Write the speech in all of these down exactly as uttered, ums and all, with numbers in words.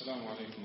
السلام عليكم.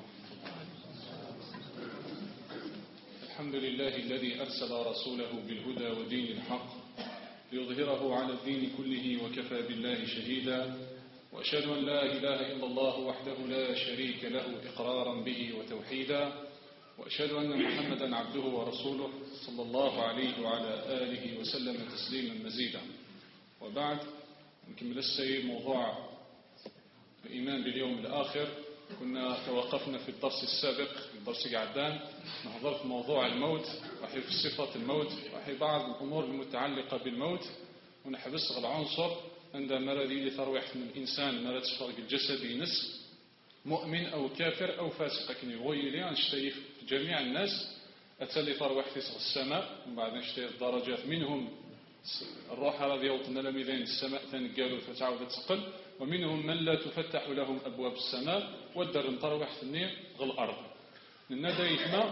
الحمد لله الذي أرسل رسوله بالهدى ودين الحق ليظهره على الدين كله وكفى بالله شهيدا، وأشهد أن لا إله إلا الله وحده لا شريك له إقرارا به وتوحيدا، وأشهد أن محمدا عبده ورسوله صلى الله عليه وعلى آله وسلم تسليما مزيدا. وبعد، نكمل السيد موضوع الإيمان باليوم الآخر. كنا توقفنا في الدرس السابق في الدرس قعدان نحضر في موضوع الموت وحي في صفة الموت وحي بعض الأمور المتعلقة بالموت، ونحبس العنصر عندما رأي لثروح من الإنسان ما تفرق الجسد ينس مؤمن أو كافر أو فاسق، لكن يغوي لي نشتري في جميع الناس أتلي ثروح في السماء، وبعد نشتري الدرجات منهم الروح راضي يوطن لميذين السماء تنقالوا فتعود تقل، ومنهم من لا تفتح لهم أبواب السماء والدر مطروح في النير غل الأرض. لأن يثنى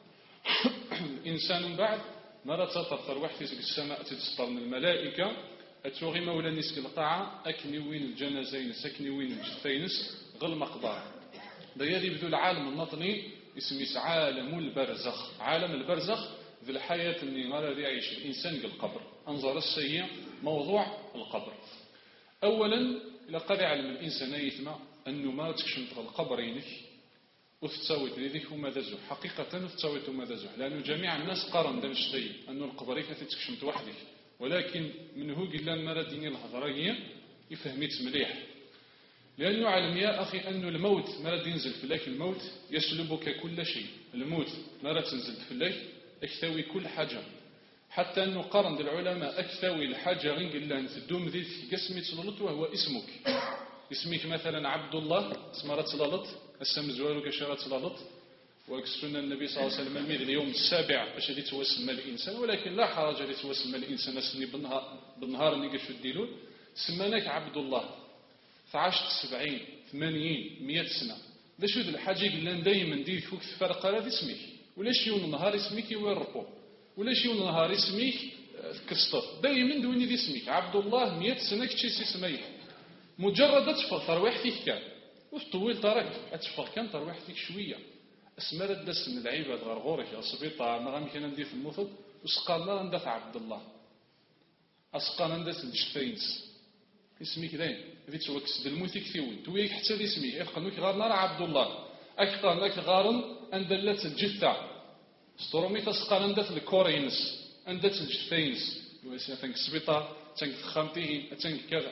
الإنسان بعد مرة تطروح في السماء تتسطر من الملائكة أتوغي مولا نسك القاعة أكني وين الجنازين سكني وين الجثينس غل مقبار. بيالي بدو العالم النطني اسميس عالم البرزخ. عالم البرزخ ذي الحياة اللي غادي يعيش الإنسان بالقبر. أنظر السيء موضوع القبر. أولا لقد علم الإنسان يثمع أنه ما تكشمت القبر ينك وتتساويت لذيك وماذا زح حقيقة وتتساويت وماذا زح، لأنه جميع الناس قارن دم الشيء أنه القبر يكفي تكشمت وحدك، ولكن من هو قلنا ما رديني الهضرية يفهميت مليح، لأنه علم يا أخي أنه الموت ما رد ينزل في لك، الموت يسلبك كل شيء، الموت ما رد تنزل في لك اكتوي كل حاجة، حتى أنه قرن العلماء أكثوي الحاجة غير إلا أن تدوم ذي قسمي تلالط وهو اسمك. اسمك مثلا عبد الله اسمه تلالط اسم زوالو كشارة تلالط، وكسرنا النبي صلى الله عليه وسلم الميد اليوم السابع باش اللي توسم الإنسان، ولكن لا حرج اللي توسم الإنسان اسمي بالنهار بالنهار اللي قشو الديلون سماناك عبد الله فعشت سبعين ثمانين مئة سنة. ده شو ذي الحاجة قلنا دايما دي فوق فرق هذا اسمك، ولاش يوم النهار اسمك يورقو، ولاش يوم النهار اسمك كسطف، دايما دويني دي اسمك عبد الله مئة سنة كتشي سميه، مجرد تفضل ترويحتك كان وطويل طرق أتفضل كان ترويحتك شوية اسمر الدس من العيبة غرغورك يا صبيطة ما غام كان ندير في الموثد وسقالنا ندف عبد الله أسقالنا ندس الجثينس اسمك داين ذي توكس دلموتك ثيوين تويك حتى دي اسمي يخلوك غار نار عبد الله أكثر لك غارن أندلت الجثة سترومي تسقال أندت الكورينس أندت الجثينس ويسافنك السبيطة تنك خامتيه تنك كذا.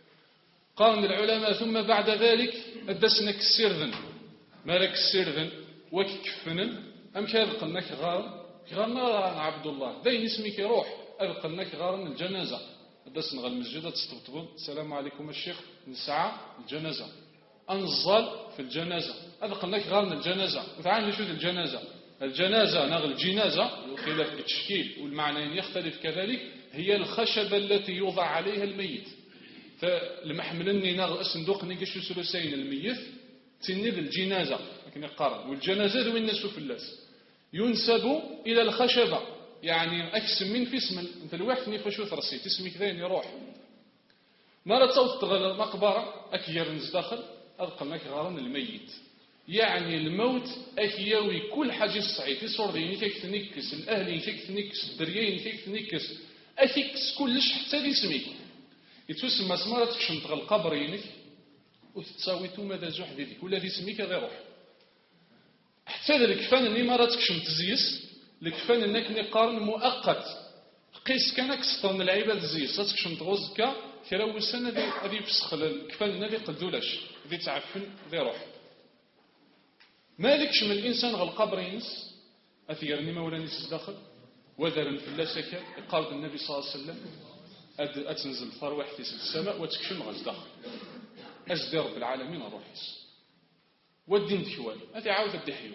قال العلماء ثم بعد ذلك أدسنك السرذن مالك السرذن وككفنن أم كذلقنك غار غارنا عبد الله دين اسمك يروح أذقنك غارن الجنازة أدسن غال المسجد تستبطبون السلام عليكم الشيخ نسعى الجنازة أنزل في الجنازة أذقنك غارن الجنازة وتعالى نشوف الجنازة الجنازة نغل الجنازة الخلاف التشكيل والمعنى يختلف كذلك هي الخشبة التي يوضع عليها الميت، فالمحملني نغل الصندوق نيجي ثلثين الميت تنذ الجنازة لكن يقارن، والجنازة وين نسوا اللاس ينسب إلى الخشبة، يعني أكسم من في اسم أنت الواحد نيفا ترسيت اسمك ذين يروح مرة تصوت تغل المقبرة أكير نزداخل أذقلناك غارن الميت، يعني الموت أكيوي كل حاجة صعيد يصور ذيني كيك تنكس الأهلي كيك تنكس الدريين كيك تنكس أكيكس كلش حتى لاسمك يتوسم مسمارة تكشم تغل قبرينك وتتساويتو ماذا زوح ذيك ولا ذي اسمك هذا يروح حتى ذا الكفان اللي مرة تكشم تزيس الكفان انك نقارن مؤقت قيس كانك سطن العيبة تزيس تكشم تغوزك كراو السنة ذي فسخ الكفان الذي قدولاش ذي تعفن ذي روح ما ذكشم الإنسان غل قبرينس أثيرني مولانيس داخل وذرا في الله سكر يقارب النبي صلى الله عليه وسلم أتنزل ثروح في السماء وتكشم غز داخل أجدي رب العالمين الروحيس والدين دحوال هذه عاودة الدحيو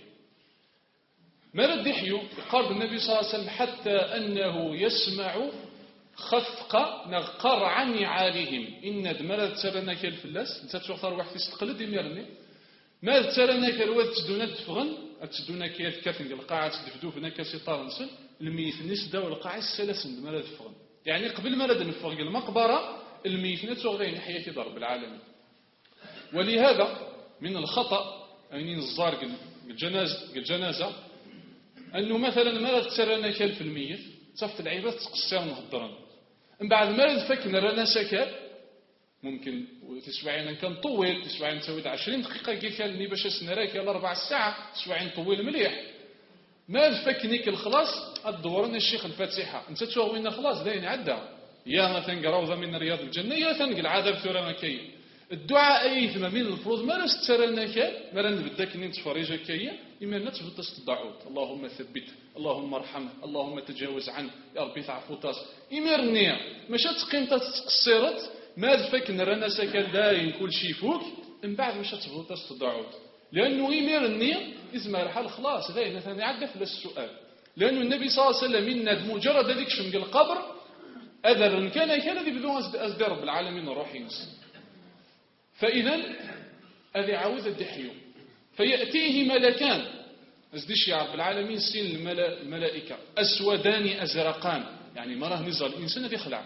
ما الدحيو يقارب النبي صلى الله عليه وسلم حتى أنه يسمع خفق نغقر عن نعالهم إن دمرت تسرنا كالفلاس انت تشوف ثروح في القلد يميرني ما تسرنا كالواد تدونا تفغن تدونا كيف كافن القاعة تدفدو فينا كسيطار نسل الميت نسدا والقاعة السلاسل دمرت تفغن، يعني قبل ما رد نفغ المقبرة الميت نتوغين حياة ضرب العالمين. ولهذا من الخطأ أين الزار الجنازة الجنازة أنه مثلا ما تسرنا كال في الميت تصفت العباد تقصير نهضرن من بعد ما فكنا رانا سكر ممكن تسوعين كان طويل تسوعين نسوي عشرين دقيقة كي كان لي باش سنراك يلا ربع ساعة تسوعين طويل مليح ما فكنيك الخلاص الدورنا الشيخ الفاتحة انت توغينا خلاص داين عدى يا مثلا قروضة من رياض الجنة يا تنقل عذاب ثورة مكية الدعاء أي ثم من الفروض ما نستسرنا كي ما نبداك نين تفريجا كي إما نتبط تستدعوت اللهم ثبت اللهم ارحمه اللهم تجاوز عنه يا ربي تعفو تاس إمرني مش تقيم تقصيرت ما فكنا رانا سكن داين كل شيء فوق من بعد مش تبط تستدعوت لأنه إمرني إزما الحال خلاص ذا مثلا يعدف للسؤال لأنه النبي صلى الله عليه وسلم من مجرد ذلك شمق القبر أذر كان كان ذي بدون أزدى رب العالمين الروحي نسل فإذا هذه عاوز الدحيو فيأتيه ملكان أزديش يا رب العالمين سين الملائكة أسودان أزرقان يعني مراه نزل الإنسان ذي خلع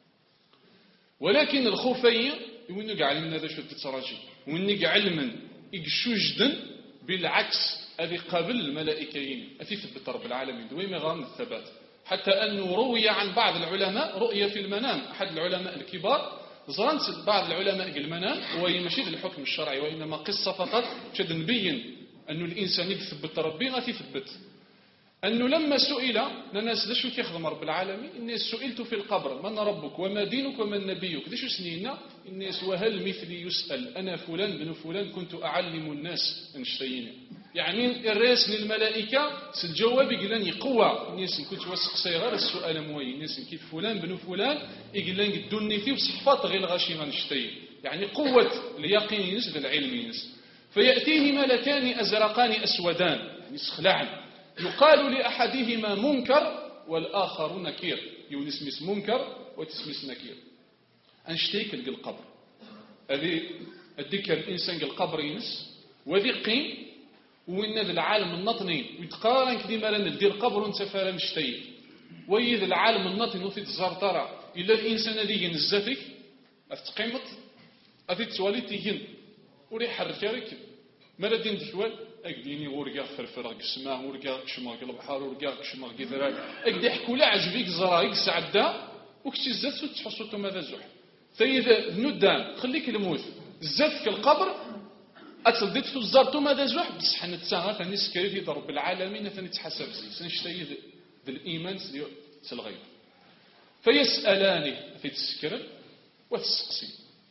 ولكن الخوفية يونق علمنا ذا شو تتراجي ونق علما يقشوجدا بالعكس هذه قابل الملائكيين أتي ثبت رب العالمين دوي مغام الثبات حتى أنه روي عن بعض العلماء رؤية في المنام أحد العلماء الكبار زرنت بعض العلماء المنام هو يمشي للحكم الشرعي وإنما قصة فقط شد نبين أنه الإنسان يثبت ربي غادي يثبت أنه لما سئل الناس ليش كيخدم رب العالمين الناس سئلت في القبر من ربك وما دينك ومن نبيك ليش سنينا الناس وهل مثلي يسأل أنا فلان بن فلان كنت أعلم الناس أنشتين يعني الرئيس للملائكة سالجواب يقولان يقوى الناس كنت واسق صغار السؤال موي الناس كيف فلان بن فلان يقولان قدوني فيه بصحفات غير غاشي غنشتين يعني قوة اليقين ينس بالعلم ينس فيأتيه ملكان أزرقان أسودان يعني سخلعن يقال لأحدهما منكر والآخر نكير يونسمس منكر وتسمس نكير أنشتيك القبر هذه الذكر الإنسان القبر ينس وذي قيم وإن ذا العالم النطني ويتقارن كديما لنا ندير القبر ونتفارا نشتيك وإذا العالم النطني وفي تزارترا إلا الإنسان ذي ينزاتك أتقيمت أتي تسوالي تيجن وريح الركارك ما ردين دشوال أقديني ورقا فرفر قسمه ورقا قشمه البحر ورقا قشمه قذراك أقدي حكوا لا عجبيك زرايك سعدا وكتي الزات تحصلتم هذا الزح فإذا ندان خليك الموت الزات كالقبر أتصديت في الزارتم هذا الزح بصح نتساغى ثاني سكريتي ضرب العالمين ثاني تحسب زي سنشتي ذا الإيمان سلغيب فيسألاني في تسكر وتسقسي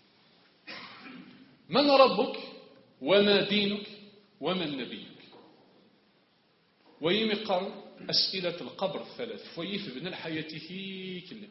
من ربك وما دينك ومن نبيك ويمقر أسئلة القبر الثلاث ويف ابن الحياة كله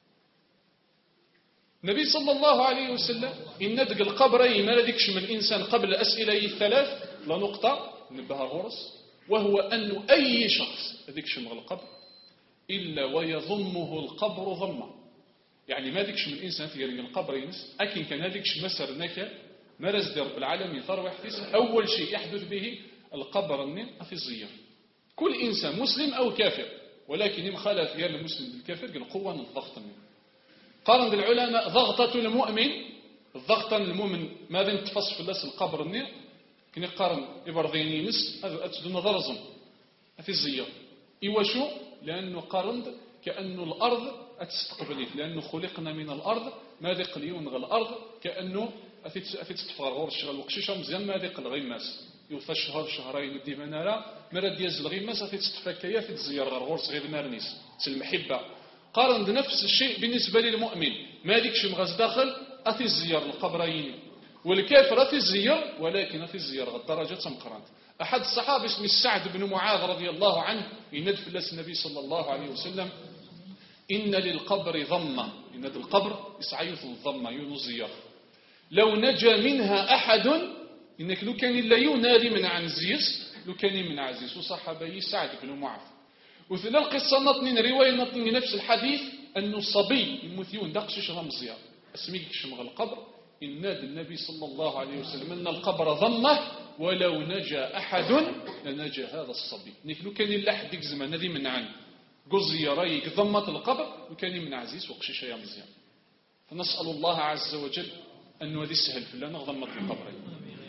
النبي صلى الله عليه وسلم إن ندق القبر ما لديكش من الإنسان قبل أسئلة الثلاث لا نقطة نبها غرس وهو أن أي شخص لديكش من القبر إلا ويضمه القبر ضمه يعني ما ديكش من الإنسان في القبر ينس أكن كان هذيكش مسر نكا مرز رب العالمين ثروة حفيز أول شيء يحدث به القبر النين في الزيار كل إنسان مسلم أو كافر ولكن يمخالف غير المسلم بالكافر قال قوة الضغط منه قارن بالعلماء ضغطة المؤمن الضغط المؤمن ماذا نتفص في الناس القبر النين كن يقارن إبرضيني نس أتدون ضرزم في الزيار إيوشو لأنه قارن كأنه الأرض أتستقبليه لأنه خلقنا من الأرض ماذا قليون غل الأرض كأنه أفيت أفيت تفغر غور الشغل وقشيشة مزيان ما ذيق الغيماس يوفى الشهر شهرين ودي منارا مرة دياز الغيماس أفيت تفكيا في تزيار غور صغير مارنيس المحبة قارن نفس الشيء بالنسبة للمؤمن ما ذيكش مغاز داخل أفي الزيار القبرين والكافر أفي الزيار ولكن أفي الزيار الدرجة مقرانت أحد الصحابة اسمه سعد بن معاذ رضي الله عنه يندف لس النبي صلى الله عليه وسلم إن للقبر ضمة إن للقبر يسعيث الضمة ينزيار لو نجا منها أحد إنك لو كان لا ينادي من عنزيز لو كان من عزيز وصحابي سعد بن معاذ وفي القصة نطنين رواية نطنين نفس الحديث أنه الصبي المثيون دقشش رمزيا اسميك شمغ القبر إن نادى النبي صلى الله عليه وسلم أن القبر ضمه ولو نجا أحد لنجا هذا الصبي إنك لو كان لا أحد يكزم نادي من عن قزي رايك ضمت القبر وكان من عزيز وقشش يا مزيان فنسأل الله عز وجل أنه هذه السهل في الله نغضمت القبر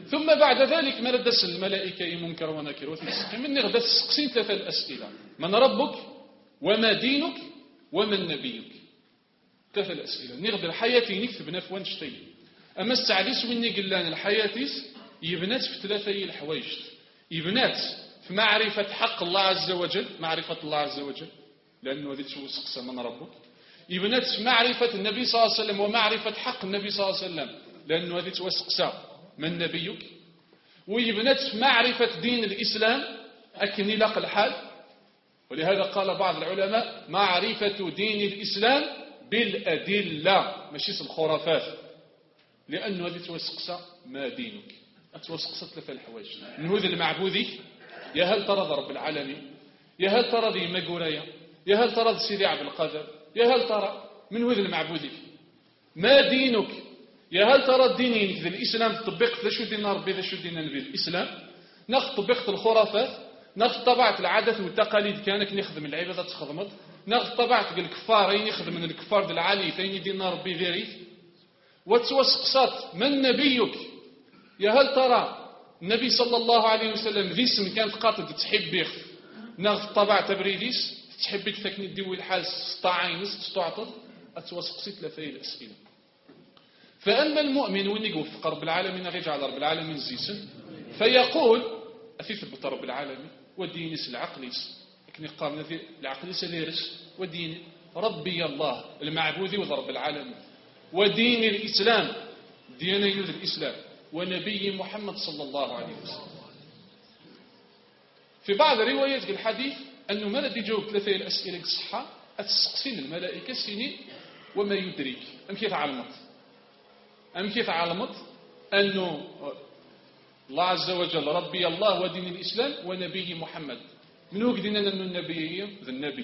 ثم بعد ذلك ما ردس الملائكة منكر ونكر وتسقي من غدا تسقسين ثلاثة الأسئلة: من ربك، وما دينك، ومن نبيك. ثلاثة الأسئلة نغدا حياتي نكتب نفوان شتي. أما السعديس ويني قلان الحياتيس يبنات في ثلاثة الحوايج. يبنات في معرفة حق الله عز وجل، معرفة الله عز وجل لأنه هذه شو سقسى من ربك. يبنات في معرفة النبي صلى الله عليه وسلم ومعرفة حق النبي صلى الله عليه وسلم لأنه هذه توسقسى من نبيك. ويبنات في معرفة دين الإسلام أكني لق الحال. ولهذا قال بعض العلماء: معرفة دين الإسلام بالأدلة ماشي الخرافات، لأنه هذه توسقسى ما دينك. توسقسى ثلاثة الحوايج: من هذا المعبودي، يا هل ترى رب العالمين، يا هل ترى ذي مقوريا، يا هل ترى سيدي عبد القادر، يا هل ترى من هذا المعبودي. ما دينك، يا هل ترى دينك ذي الإسلام طبقت ذا شو دينا ربي ذا شو دينا نبي الإسلام. ناخذ طبقت الخرافات، ناخذ طبعت العادات والتقاليد كانك نخدم العبادة تخدمت، ناخذ طبعت الكفارين يخدم من الكفار د العالي ثاني دينا ربي ذريت. وتوسقسات من نبيك، يا هل ترى النبي صلى الله عليه وسلم ذي اسم كانت قاطد تحب بيخ ناخذ طبع تبريديس تحبك ثكني ديوي الحال ستعينس تستعطد. أتوسقسي ثلاثة الأسئلة. فأما المؤمن وين يوفق رب العالمين غيجعل رب العالمين زيسن فيقول أثبت رب العالمين ودينيس العقليس لكن قام ذي العقليس ليرس ودين ربي الله المعبودي وضرب العالمين ودين الإسلام دين يوذ الإسلام ونبي محمد صلى الله عليه وسلم. في بعض روايات الحديث أنه ما الذي يجاوب ثلاثة الأسئلة الصحة أتسقسين الملائكة سنين وما يدريك أم كيف علمت أم كيف علمت أنه الله عز وجل ربي الله ودين الإسلام ونبي محمد. من هو قدنا أنه النبي ذا النبي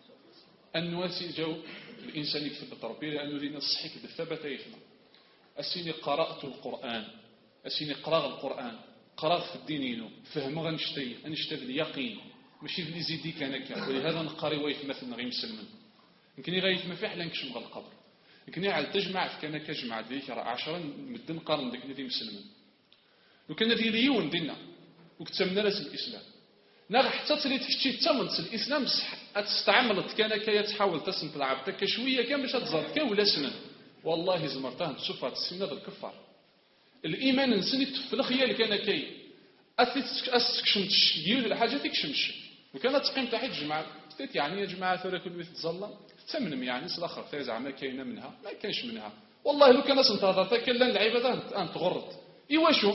أنه يجاوب الإنسان يكتب ربي لأنه دينا الصحيح بالثبت يفهم. أسيني قرأت القرآن، أسيني قرأ القرآن، قرأت في الدينين فهم غنشتي أنشتي اليقين ماشي اللي زيديك أنا كان. ولهذا نقاري ويثمثل غير مسلمن يمكن يغيث في حلا نكشم غير القبر يمكن على تجمع في كان كجمع ذيك راه عشرة مدن قارن ذيك ندي مسلمن وكان ذي ليون دينا وكتمنا راس الإسلام نغ حتى تري تحكي تمنت الإسلام بصح تستعملت كان كي تحاول تسنت لعبتك شويه كان باش تزرد كان ولا سنن والله زمرتها تشوفها تسنى الكفار. الإيمان نسني في الخيال كان كي أثيت أسكشم تشيل الحاجة تكشمش وكانت تقيم تحت جماعة تيت يعني يا جماعة ثورة كل بيت تظلم تمنم يعني سلاخر تيزع ما كاينة منها ما كاينش منها والله لو كان سنتظر كلا العبادة أن تغرد إيوا شو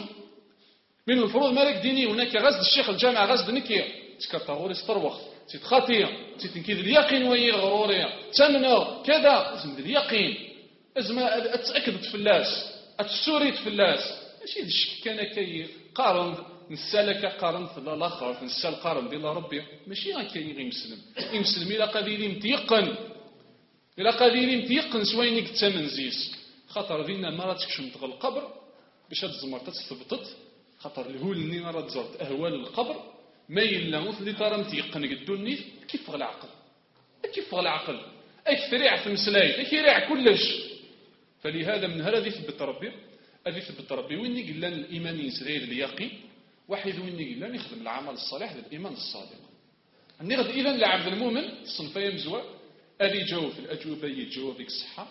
من المفروض مالك ديني هناك غزد الشيخ الجامع غزد نكية تكتغوري ستروخ تتخاطية تتنكيد اليقين وهي غرورية تمنى كذا اسم اليقين ازم اتأكد تفلاس اتسوري تفلاس ماشي الشك كان كي قارن نسالك قارن في الاخر نسال قارن ديال ربي ماشي كاين غير مسلم يمسلم الى قادير متيقن الى قادير متيقن سوينك تمنزيس خاطر دينا مرة تكشم تغل القبر باش هاد الزمر تثبتت خاطر الهول اللي مرة زرت اهوال القبر ما يلا اللي ترى متيقن قدوني كيف غير العقل كيف غير العقل اكثريع في المسلاي اكثريع كلش. فلهذا من هذا يثبت ربي هذا يثبت ربي وين قال لنا الايمان يسري اليقين واحد وين قال لنا يخدم العمل الصالح للايمان الصادق. نغد اذا لعبد المؤمن الصنفيه مزوى اللي جاوب في الاجوبه يجاوب ديك الصحه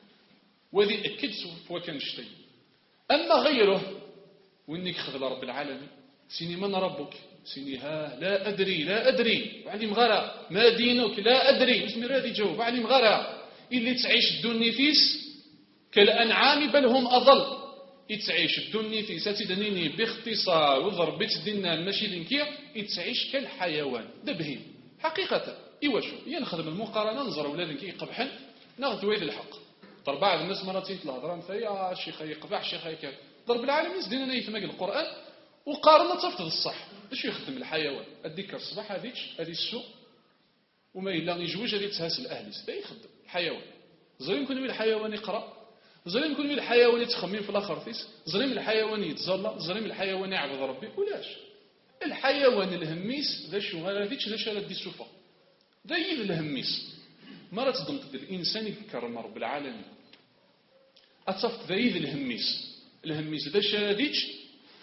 وذي اكد سوف كان شتي. اما غيره وين يخدم رب العالمين سيني من ربك سيني ها لا ادري لا ادري وعلي مغرى ما دينك لا ادري اسمي رادي جاوب علي مغرى اللي تعيش الدنيا فيس كالأنعام بل هم أضل يتعيش الدنيا في ستدنيني باختصار وضربت دينا ماشي لنكير يتعيش كالحيوان دبهين حقيقة إيوا شو ينخدم المقارنة نظر ولا لنكي يقبحن ناخذ ويد الحق طر بعض الناس مرتين تلهضران فيا شيخ يقبح شيخ يكاد ضرب العالمين زدينا يتمق القرآن وقارنة تفتض الصح باش يخدم الحيوان أديك الصباح هذيك هذه السوق وما إلا يجوج هذه تهاس الأهل لا يخدم الحيوان زين يكون من الحيوان يقرأ ظلم يكون من الحيوان يتخمم في الاخر فيس ظلم الحيوان يتزلى ظلم الحيوان يعبد ربي ولاش الحيوان الهميس ذا شو هذيك ذا شال دي السوفه ذا يد الهميس مرة ضمت الانسان يكرم رب العالمين اتصفت ذا يد الهميس الهميس ذا شاديك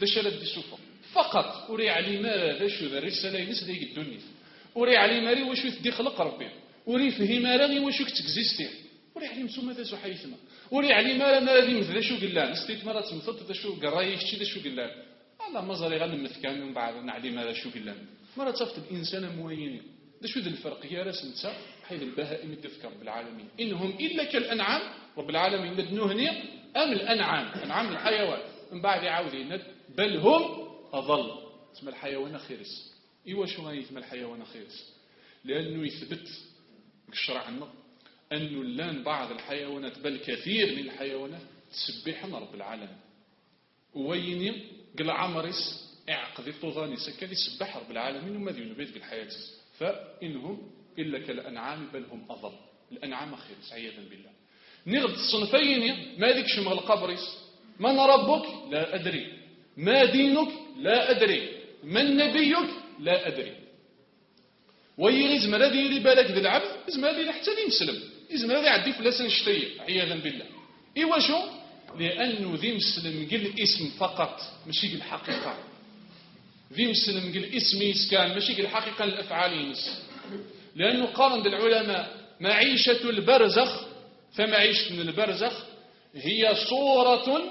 داش راه دي سوفا فقط وري علي ما ذا شو ذا الرساله ينس ديك الدنيا وري علي ماري واش يدي خلق ربي وري فهم راني واش كتكزيستي وري علي مسوما ذا شو حيثما وري علي ما ما ذي مثل شو قلان استيت مرات مثلت ذا شو قراي شتي ذا شو قلان الله مزري غنمث كان من بعد نعلي ماذا شو قلان مرات صفت الانسان موينين ذا شو ذا الفرق هي راس نتا حيث البهائم تذكر بالعالمين انهم الا كالانعام رب العالمين ندنوهني ام الانعام انعام الحيوان من بعد يعاود يند بل هم اضل اسم الحيوان خيرس ايوا شو غادي يسمى الحيوان خيرس لانه يثبت الشرع عندنا انه لان بعض الحيوانات بل كثير من الحيوانات تسبحنا رب العالمين ويني قل عمرس اعقد الطوغاني سكري سبح رب العالمين وما ذي نبيت بالحياة فإنهم إلا كالأنعام بل هم أضل الأنعام خيرس عياذا بالله نغد الصنفين ما ذيك شمغ القبرس من ربك لا أدري ما دينك لا أدري من نبيك لا أدري ويغزم الذي يري بالك ذي العبد يزم هذه حتى ذي مسلم يزم هذه عدي فلاسا نشتيه عياذا بالله إيوا شو لأنه ذي مسلم قل اسم فقط ماشي قل حقيقة ذي مسلم قل اسم يسكان ماشي قل حقيقة الأفعال ينس لأنه قارن بالعلماء معيشة البرزخ فمعيشة البرزخ هي صورة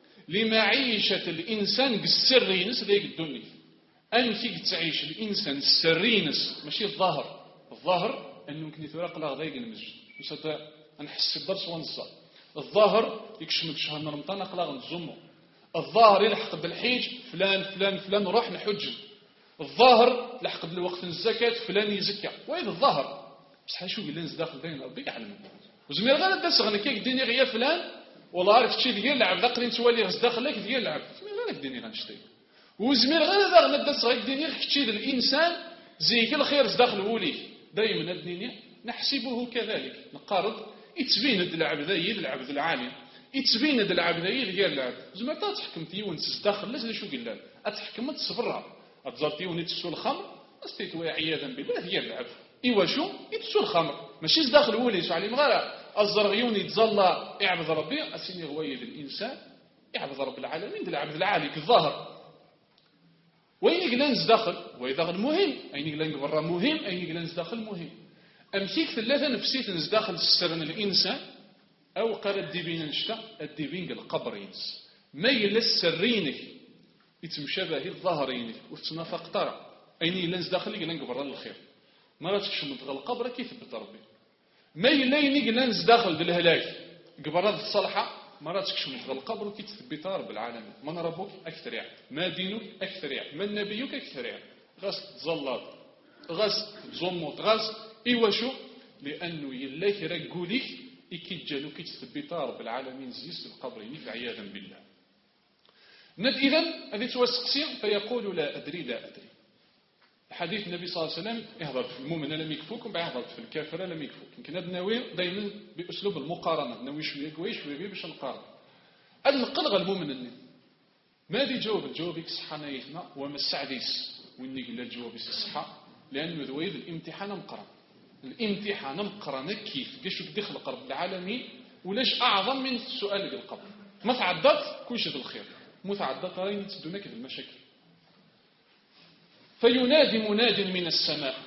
لمعيشة الإنسان السرينس ذيك الدنيا أن فيك تعيش الإنسان السرينس ماشي الظاهر الظاهر أنه يمكن يتراق لا ذيك المسجد وسط نحس الدرس ونصار الظاهر يكشمك شهر رمضان أقلاغ نزمه الظاهر يلحق بالحيج فلان فلان فلان وراح نحج الظاهر لحق بالوقت الزكاة فلان يزكى وين الظاهر بس شو قلنا داخل بين ربي يعلم وزمير غير الدرس غنى كيك ديني غير فلان والله عارف شي ديال اللعب ذاقرين تولي غز داخل لك ديال اللعب زمير غير ديني غنشتي وزمير غير ذا غنى الدرس غير ديني كتشي الانسان زي الخير داخل وليه دائما الدنيا نحسبه كذلك نقارض يتبين هاد العبد يد العبد العالي يتبين هاد العبد يد ديال العبد زعما تا تحكم تيون تدخل لا شو قال اتحكم تصبرها اتزرتي وني تسول الخمر استيتوا عياذا بالله ديال العبد ايوا شو يتسول الخمر ماشي داخل ولي شو علي مغارة الزرغيون يتزلى يعبد ربي اسيني هو يد الانسان يعبد رب العالمين ديال العبد العالي كالظاهر وين يقلنز داخل واذا المهم اين يقلنز برا مهم اين يقلنز داخل مهم أمسيك ثلاثة نفسيت نز داخل السرن الإنسان أو قال الديبين نشتا الديبين القبر ينس ما يلس سرينك يتمشابه الظاهرينك وتنافق ترى أين يلنز داخل يقلن قبر الخير ما راتكش من دخل القبر كيف بتربي ما يلين يقلنز داخل بالهلاك قبر الصالحة ما راتكش من دخل القبر كي تثبت رب العالمين من ربك أكثر يعني ما دينك أكثر يعني من نبيك أكثر يعني غاس تزلط غاس تزمط غاس إيوا شو لأنه يلاك رجوليك يكجلو كيتثبت رب العالمين زيس القبرين في عياذا بالله ند إذن هذه توسقسي فيقول لا أدري لا أدري حديث النبي صلى الله عليه وسلم يهضر في المؤمن لم يكفوكم بعد يهضر في الكافر لم يكفوك يمكن هذا ناوي دائما بأسلوب المقارنة ناوي شوية كويس شوية باش نقارن النقل غير المؤمن ما دي جواب الجواب يصحى نايثنا وما السعديس وين يقول الجواب يصحى لأنه ذويذ الامتحان مقرن الامتحان مقرن كيف كيش بدي يخلق رب العالمين ولاش أعظم من السؤال اللي القبر ما تعدت كل شيء الخير متعدت راين تدونا كذا المشاكل فينادي مناد من السماء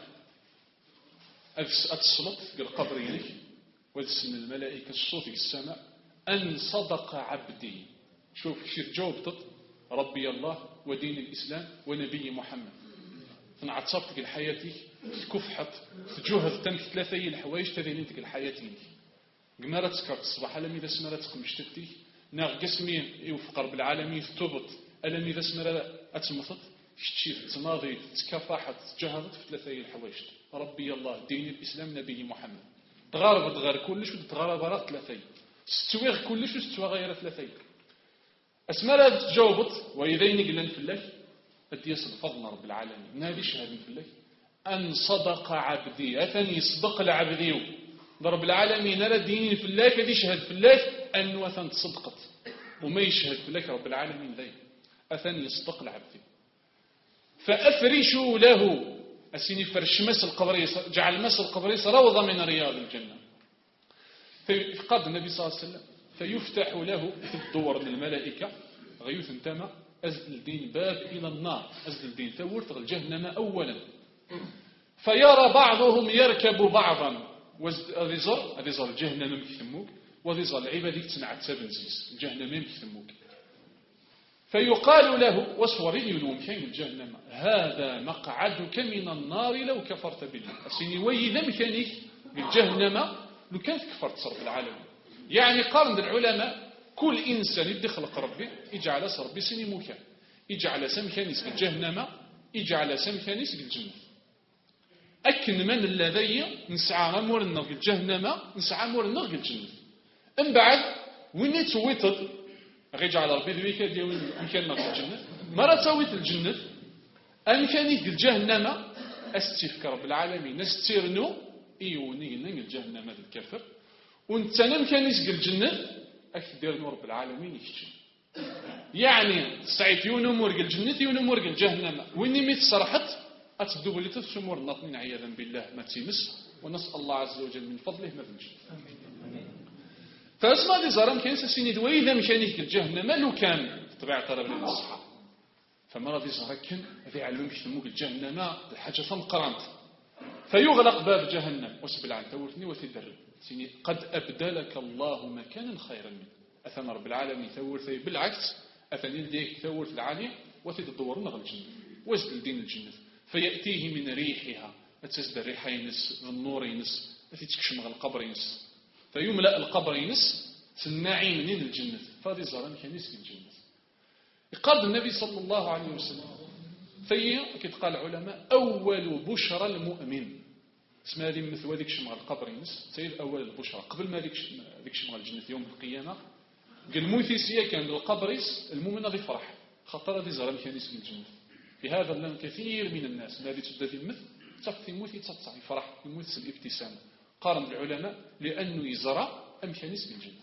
أتسلط القبر يليك وتسمى الملائكة الصوت في السماء أن صدق عبدي شوف شير جاوبت ربي الله ودين الإسلام ونبي محمد تنعتصبتك الحياتي تكفحت تجوهد تنك ثلاثة الحوايج تذينتك الحياتي قمارة تسكرت الصباح ألم إذا سمرة تقمشتتي ناغ قسمي يوفق رب العالمين تتوبط ألم إذا سمرة أتمثط شتشيف تناضي تكفحت تجهدت في ثلاثة الحوايج ربي الله دين الإسلام نبي محمد تغارب تغار كلش وتغارب راه ثلاثة ستويغ كلش وستوى غير ثلاثة أسمرة تجاوبت وإذا ينقلن في الله أدي يصل فضل رب العالمين نادي شهاد في الله أن صدق عبدي أثني يصدق العبدي رب العالمين أرى ديني في الله كذي شهد في الله أن وثن تصدقت وما يشهد في الله رب العالمين ذي أثني يصدق العبدي فأفرشوا له أسيني فرش مس القبريس جعل مس القبريس روضة من رياض الجنة فقد النبي صلى الله عليه وسلم فيفتح له في الدور من الملائكة غيوث انتما أزل الدين باب إلى النار، أزل الدين ثورت الجهنم أولا. فيرى بعضهم يركب بعضا هذه زر هذه زر الجهنم يكتموك، وهذه زر العباد تنعت سبنزيس الجهنم يكتموك. فيقال له وصورين ينوم كاين الجهنم هذا مقعدك من النار لو كفرت بالله. أسيني ويذا مكانك بالجهنم لو كانت كفرت صرف العالم. يعني قارن العلماء كل إنسان يدخل ربي يجعل ربي سيني مكان، يجعل سمكانيس بالجهنم، يجعل سمكانيس بالجنة. أكن من الذي نسعى غمور النغ الجهنم نسعى غمور النغ الجنة. أم بعد وين يتويتد غيجعل ربي ذويك ديال أمكان نغ الجنة مرة تويت الجنة أمكانيك الجهنم أستيفك رب العالمين نستيرنو إيوني قلنا الجهنم هذا الكافر وانتنا أمكانيك الجنة أكدير رب العالمين يكتشف. يعني سعيد يونو مورق الجنة يونو مورق الجهنم ويني ميت صرحت أتدوب اللي تفسمور الناطنين عياذا بالله ما تيمس ونسأل الله عز وجل من فضله ما تنجي. فأسمع دي زرام كان سيني دوي إذا مكانيك الجهنم لو كان طبيعة طلب للأصحى فما راضي زركن هذا علمك تموك الجهنم الحاجة فمقرانت فيغلق باب جهنم وسبل عن تورثني وتدرب سيني قد أبدلك الله مكانا خيرا منه. أثنى رب العالمين ثورثي بالعكس أثنى ديك ثورث العالية وتدور نغ الجنة وزد الدين الجنة فيأتيه من ريحها أتسد الريحة ينس النور ينس التي تكشم القبر ينس فيملأ القبر ينس سناعي منين الجنة فهذه زران كنيس الجنة. يقال النبي صلى الله عليه وسلم في كيف قال العلماء أول بشرى المؤمن اسمها هذه مثل ذيك شمال القبر ينس سيد أول البشرى قبل ما ذيك ذيك شمال الجنة يوم القيامة قال موثيسية كان القبر المؤمن هذه فرح خطر هذه زران كنيس الجنة. في هذا اللون كثير من الناس الذي تبدأ المثل تقف يموت يتصع فرح يموت الابتسامة قارن العلماء لأنه يزرع أمكانيس بالجنة.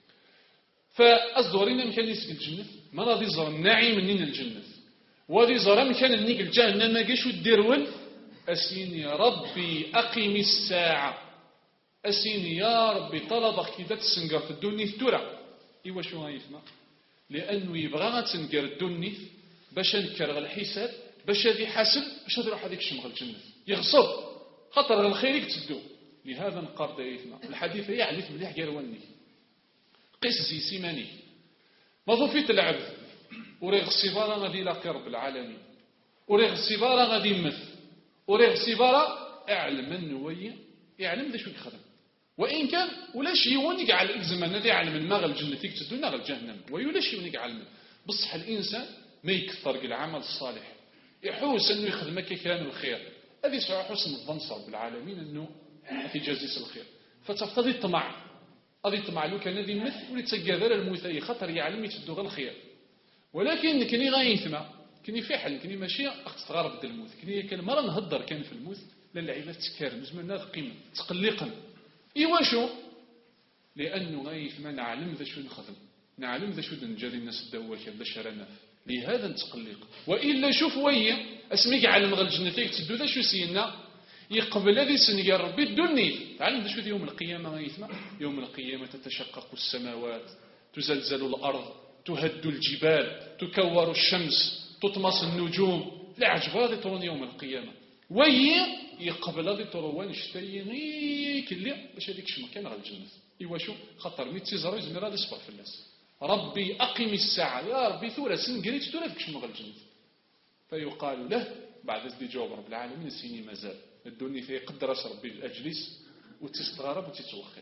فأصدرين أمكانيس بالجنة ما راضي زرع النعيم من الجنة وذي زرع أمكان النيك الجنة ما قاش الدرول أسيني يا ربي أقيم الساعة أسيني يا ربي طلبك كذا تسنقر في الدنيا ترى إيوا شو غايفنا لأنه يبغى تسنقر الدنيا باش نكرغ الحساب باش هذه حاسب باش تروح هذيك شمغ الجنة يغصب خطر الخير تدو. لهذا نقار دايتنا الحديث يعرف مليح قالواني قيس زي سيماني ما ضفيت العبد وريغ السبارة غادي يلاقي رب العالمين وريغ السبارة غادي يمث وريغ السبارة اعلم النوية يعلم ذا شو يخدم وإن كان ولا شيء ونيق على الزمان هذا يعلم ما غل الجنة تدو نغل الجهنم ولا شيء ونيق علم بصح الإنسان ما يكثر العمل الصالح يحوس أنه يخدمك كلام الخير هذه سواء حسن الظن صار بالعالمين أنه في جازيس الخير فتفتضي الطمع هذه الطمع لو كان ذي مثل ولتسجذر الموثي خطر يعلم يتدوغ الخير ولكن كني غايثما كني في حل كني ماشي أختغرب د الموت كني كان مرة نهدر كان في الموت للعيبة تكارم زمنا قيمة تقلقا إيوا شو لأنه غايثما نعلم ذا شو نخدم نعلم ذا شو نجري الناس الدواء كذا شرنا لهذا نتقلق وإلا شوف ويا اسميك علم غل جنتيك تدو ذا شو سينا يقبل هذه سنجار ربي الدنيا تعلم ذا شو يوم القيامة غايثما يوم القيامة تتشقق السماوات تزلزل الأرض تهد الجبال تكور الشمس تطمس النجوم لا عجب هذه ترون يوم القيامة ويا يقبل هذه تروان اشتري كلي باش هذيك شو مكان غل الجنة إيوا شو خطر ميت سيزارو يزمر هذا يصبر في الناس ربي أقم الساعة يا ربي ثورة سنقريت ثورة ذيك شمغ الجنة فيقال له بعد ذي جواب رب العالمين السيني مازال الدنيا فيقدر ربي الأجلس وتستغرب وتتوخر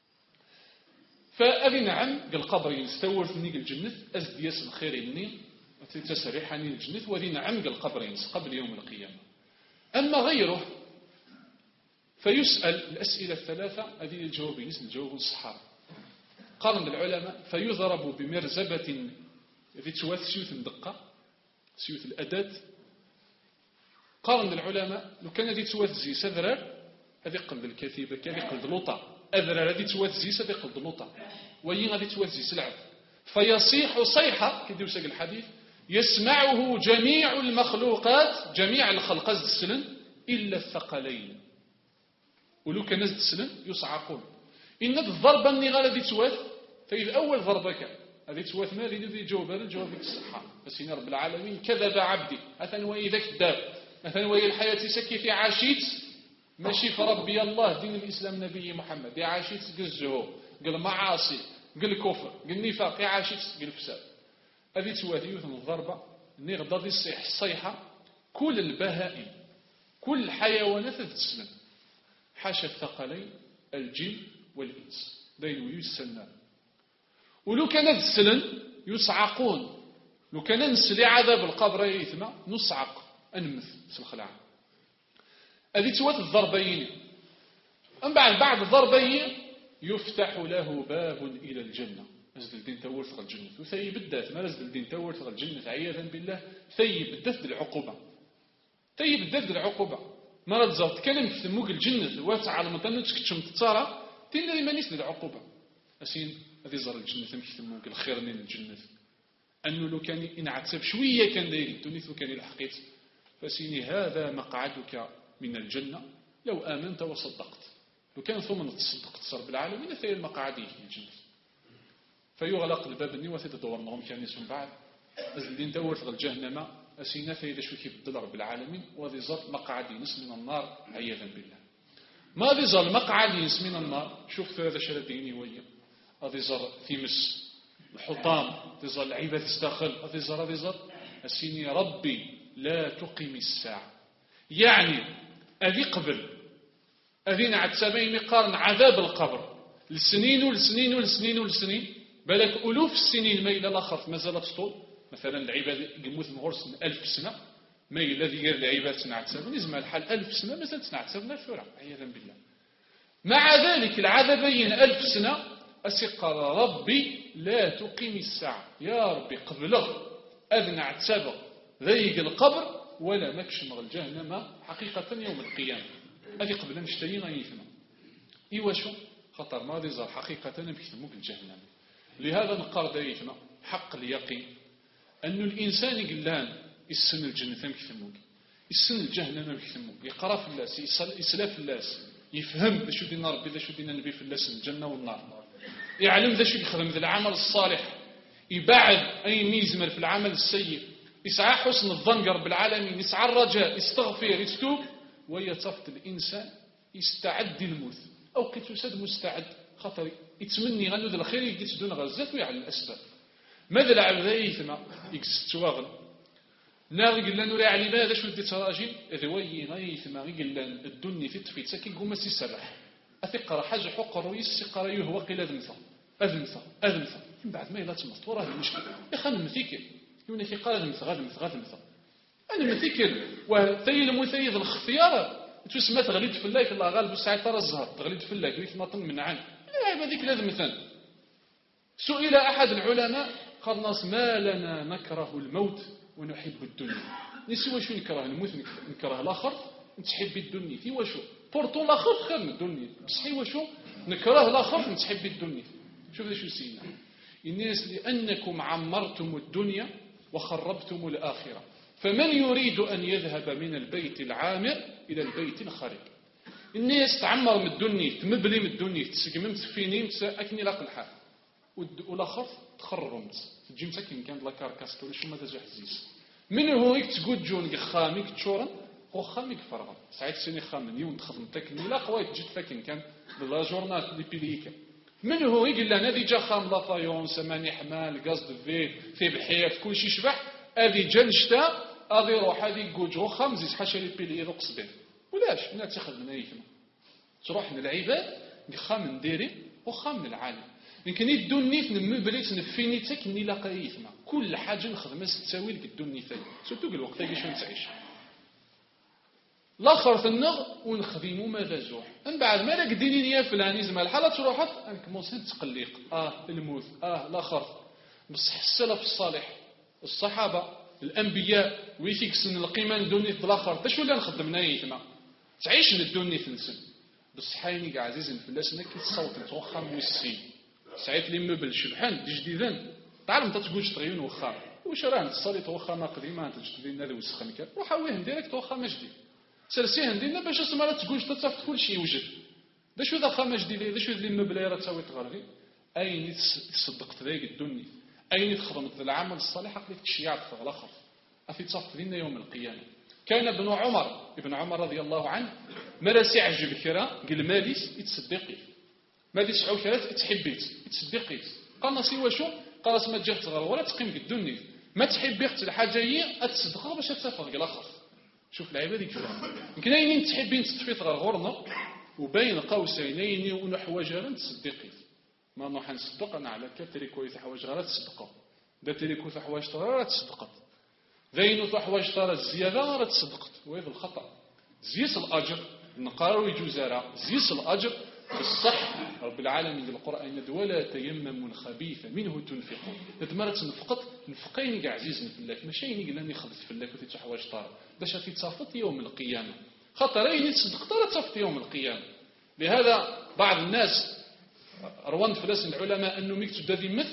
فأذي نعم قال قبر يستور ثنيق الجنة أزد ياس الخير إني تسريحني الجنة وذي نعم قال قبر ينس قبل يوم القيامة. أما غيره فيسأل الأسئلة الثلاثة هذه الجواب ينس الجواب الصحابة قارن العلماء فيضرب بمرزبة في تواث سيوث الدقة سيوث الأداة قارن العلماء لو كان هذه تواث زي سذرار هذه قلب الكثيبة كذي قلب لوطة أذرار هذه تواث زي هذه قلب لوطة وين هذه تواث زي سلعة فيصيح صيحة كده يسجل الحديث يسمعه جميع المخلوقات جميع الخلق السلن إلا الثقلين ولو كان نزد السلن يصعقون إن الضربة النغالة دي تواث فإذا أول ضربة كان هذه تواتنا هذه اللي جاوب هذا الجواب الصحة فسينا رب العالمين كذب عبدي مثلا وإذا كذاب مثلا وهي الحياة سكي عاشيت ماشي في ربي الله دين الإسلام نبي محمد يا عاشيت قل الزهور قل معاصي قل الكفر قل نفاق يا عاشيت قل الفساد هذه تواتي يوثن الضربة نغضى الصيح الصيحة كل البهائم كل الحيوانات تتسلم حاشا الثقلين الجن والإنس دين يسلم ولو كانت السلن يصعقون لو كان نسلي عذاب القبر يثمى نصعق أنمث سلخلع هذه توات الضربين أم بعد بعد الضربين يفتح له باب إلى الجنة أزد الدين تور ثغل الجنة وثيب الدات ما أزد الدين تور ثغل الجنة عياذا بالله ثيب الدات العقوبة ثيب الدات العقوبة ما رد تكلم في موق الجنة واسع على مطنة تكتشم تتصارى تين ما نسل العقوبة أسين هذه زر الجنة ثمك موق الخير من الجنة أنه لو كان إن عتسب شوية كان داير الدنيا وكان الحقيت فسيني هذا مقعدك من الجنة لو آمنت وصدقت لو كان ثم تصدقت صار بالعالمين فهي المقعدي في الجنة فيغلق الباب الني وتدور نغم كان يسون بعد الذين دور في الجهنم أسينا فإذا شو كيف رب العالمين وذي زر مقعدي نس من النار عياذا بالله ما ذي زر مقعدي نس من النار شوف هذا شرديني ويا هذي زر ثيمس الحطام ذي زر العيبة تستخل هذي زر هذي زر أسيني ربي لا تقيم الساعة يعني أذي قبل أذي نعد سبعين مقارن عذاب القبر لسنين ولسنين ولسنين ولسنين بالك ألوف السنين ما إلى الآخر ما زالت تطول مثلا العباد يموت مغرس من ألف سنة ما الذي يرى العباد سنعد سبعين نزم الحال ألف سنة ما زالت سنعد سبعين الفرع عياذا بالله مع ذلك العذابين ألف سنة أسقر ربي لا تقيم الساعة يا ربي قبله أذنعد سبع ذيق القبر ولا مكشمغ الجهنم حقيقة يوم القيامة هذه قبل نشتري غيثنا إيوا شو خطر ماضي زار حقيقة بيثموك الجهنم لهذا نقار دايثنا حق اليقين أن الإنسان يقلان السن الجنة بيثموك السن الجهنم بيثموك يقرأ في اللاس يسلا في اللاس يفهم ذا شو دينا ربي ذا شو دينا نبي في اللاس الجنة والنار يعلم ذا شو يخدم ذا العمل الصالح يبعد أي ميزمر في العمل السيء يسعى حسن الظن رب العالمين يسعى الرجاء يستغفر يستوب ويتصفت الإنسان يستعد الموت أو كي تساد مستعد خطر يتمني غنو ذا الخير يجيس دون غزات ويعلى الأسباب ماذا العبد يثمى يكس تواغل ناغي قلنا نوري علي ماذا شو دي تراجين إذا وي غيثمى قلنا الدنيا في تفيت ساكي قوم سيسرح أثقر حاجة حقر ويسقر يهوى قيل أذنثى أذنثى أذنثى من بعد ما يلا تمسط وراه المشكلة يخان المثيكل يوني في قال أذنثى غاذنثى غاذنثى أنا مثيكل وثيل المثيذ الخفيارة تسمى تغليد في الله الله غالب الساعة ترى الزهر تغليد في الله كريت ما طن من عنه لا هذيك لازم مثلا سئل أحد العلماء قال ناس ما لنا نكره الموت ونحب الدنيا نسوى شو نكره الموت نكره الآخر نتحب الدنيا في وشو بورتون الآخر خير من الدنيا بصحي وشو نكره الآخر نتحب الدنيا شوف ذا شو سينا الناس لأنكم عمرتم الدنيا وخربتم الآخرة فمن يريد أن يذهب من البيت العامر إلى البيت الخارج الناس تعمر من الدنيا تمبلي من الدنيا تسقممت فينيمت أكني لاق الحال والآخر تخرمت تجي مسكين كان لا كاركاس ولا شو ما تجي حزيز من هو يك تقول جون خامك تشورن هو خامك فرغ ساعات سيني خامن يوم تخدم تكني لا قوي تجي تفكن كان لا جورنال لي بيليكا من هو يقول لنا هذه جا خام لا طايون سماني حمال غاز دو في في بحير كل شيء شبح هذه جا نشتا هذه روح هذه جوجو خمس حاشا لي بيلي يرقص به ولاش من تاخذ من ايثما تروح من العباد نخام نديري وخام من العالم يمكن يدون نيت نمبليت نفيني تكني لاقا ايثما كل حاجه نخدمها تساوي لك الدون نيت سورتو الوقت اللي شو نتعيش الاخر تنغ ونخدمو ماذا زوح من بعد ما لك ديني يا فلاني زعما الحاله تروحت كموسين تقليق اه الموت اه الاخر بصح السلف الصالح الصحابه الانبياء ويثيك سن القيمه ندوني في الاخر تا شو اللي نخدم نايثما تعيش ندوني تنسن بصحايني كاع عزيز الفلاسنا كي تصوت توخم ويسي ساعات لي مبل شبحان جديدان تعرف انت تقولش تغيون وخام واش راه تصلي توخم قديمه انت جديد هذا وسخن كان روح ويه ديريكت توخم جديد سلسيه ندينا باش اسمع لا تقولش تصافت كل شيء يوجد دا شو ذا خام جديد دا شو اللي مبل راه تسوي تغرغي اين تصدقت ذاك الدنيا أين تخدمت العمل الصالح أقلت كشيعت في الآخر أفي تصفت لنا يوم القيامة. كان ابن عمر ابن عمر رضي الله عنه مرسي عجب كرا قال ماديس يتصدقي ماديس عو كرا تحبيت يتصدقيت قالنا سوى شو قال اسما جهت غير ولا تقيم الدنيا ما تحبيت الحاجة هي أتصدقها باش تسافر الآخر. شوف العبادة كفاهم يمكن أين تحبين تطفيت غير غورنا وبين قوسين ونحوجها تصدقي ما نروح نصدق أنا على كتري كويس حوايج غير تصدقوا دا تري كويس حوايج غير تصدقت ذينو حوايج ترى الزيادة غير تصدقت وهذا الخطأ. زيس الأجر نقارو يجوزارا زيس الأجر الصح رب العالمين في القرآن ولا تيمموا الخبيث منه تنفقون ندمرت نفقط نفقين كاع عزيز نفلاك ماشي نقول اني خلص فلاك وتي حوايج طار باش تتصافط يوم القيامه خاطر اين تصدق طار تصافط يوم القيامه. لهذا بعض الناس روان فلاس العلماء انه مكتب ذي مثل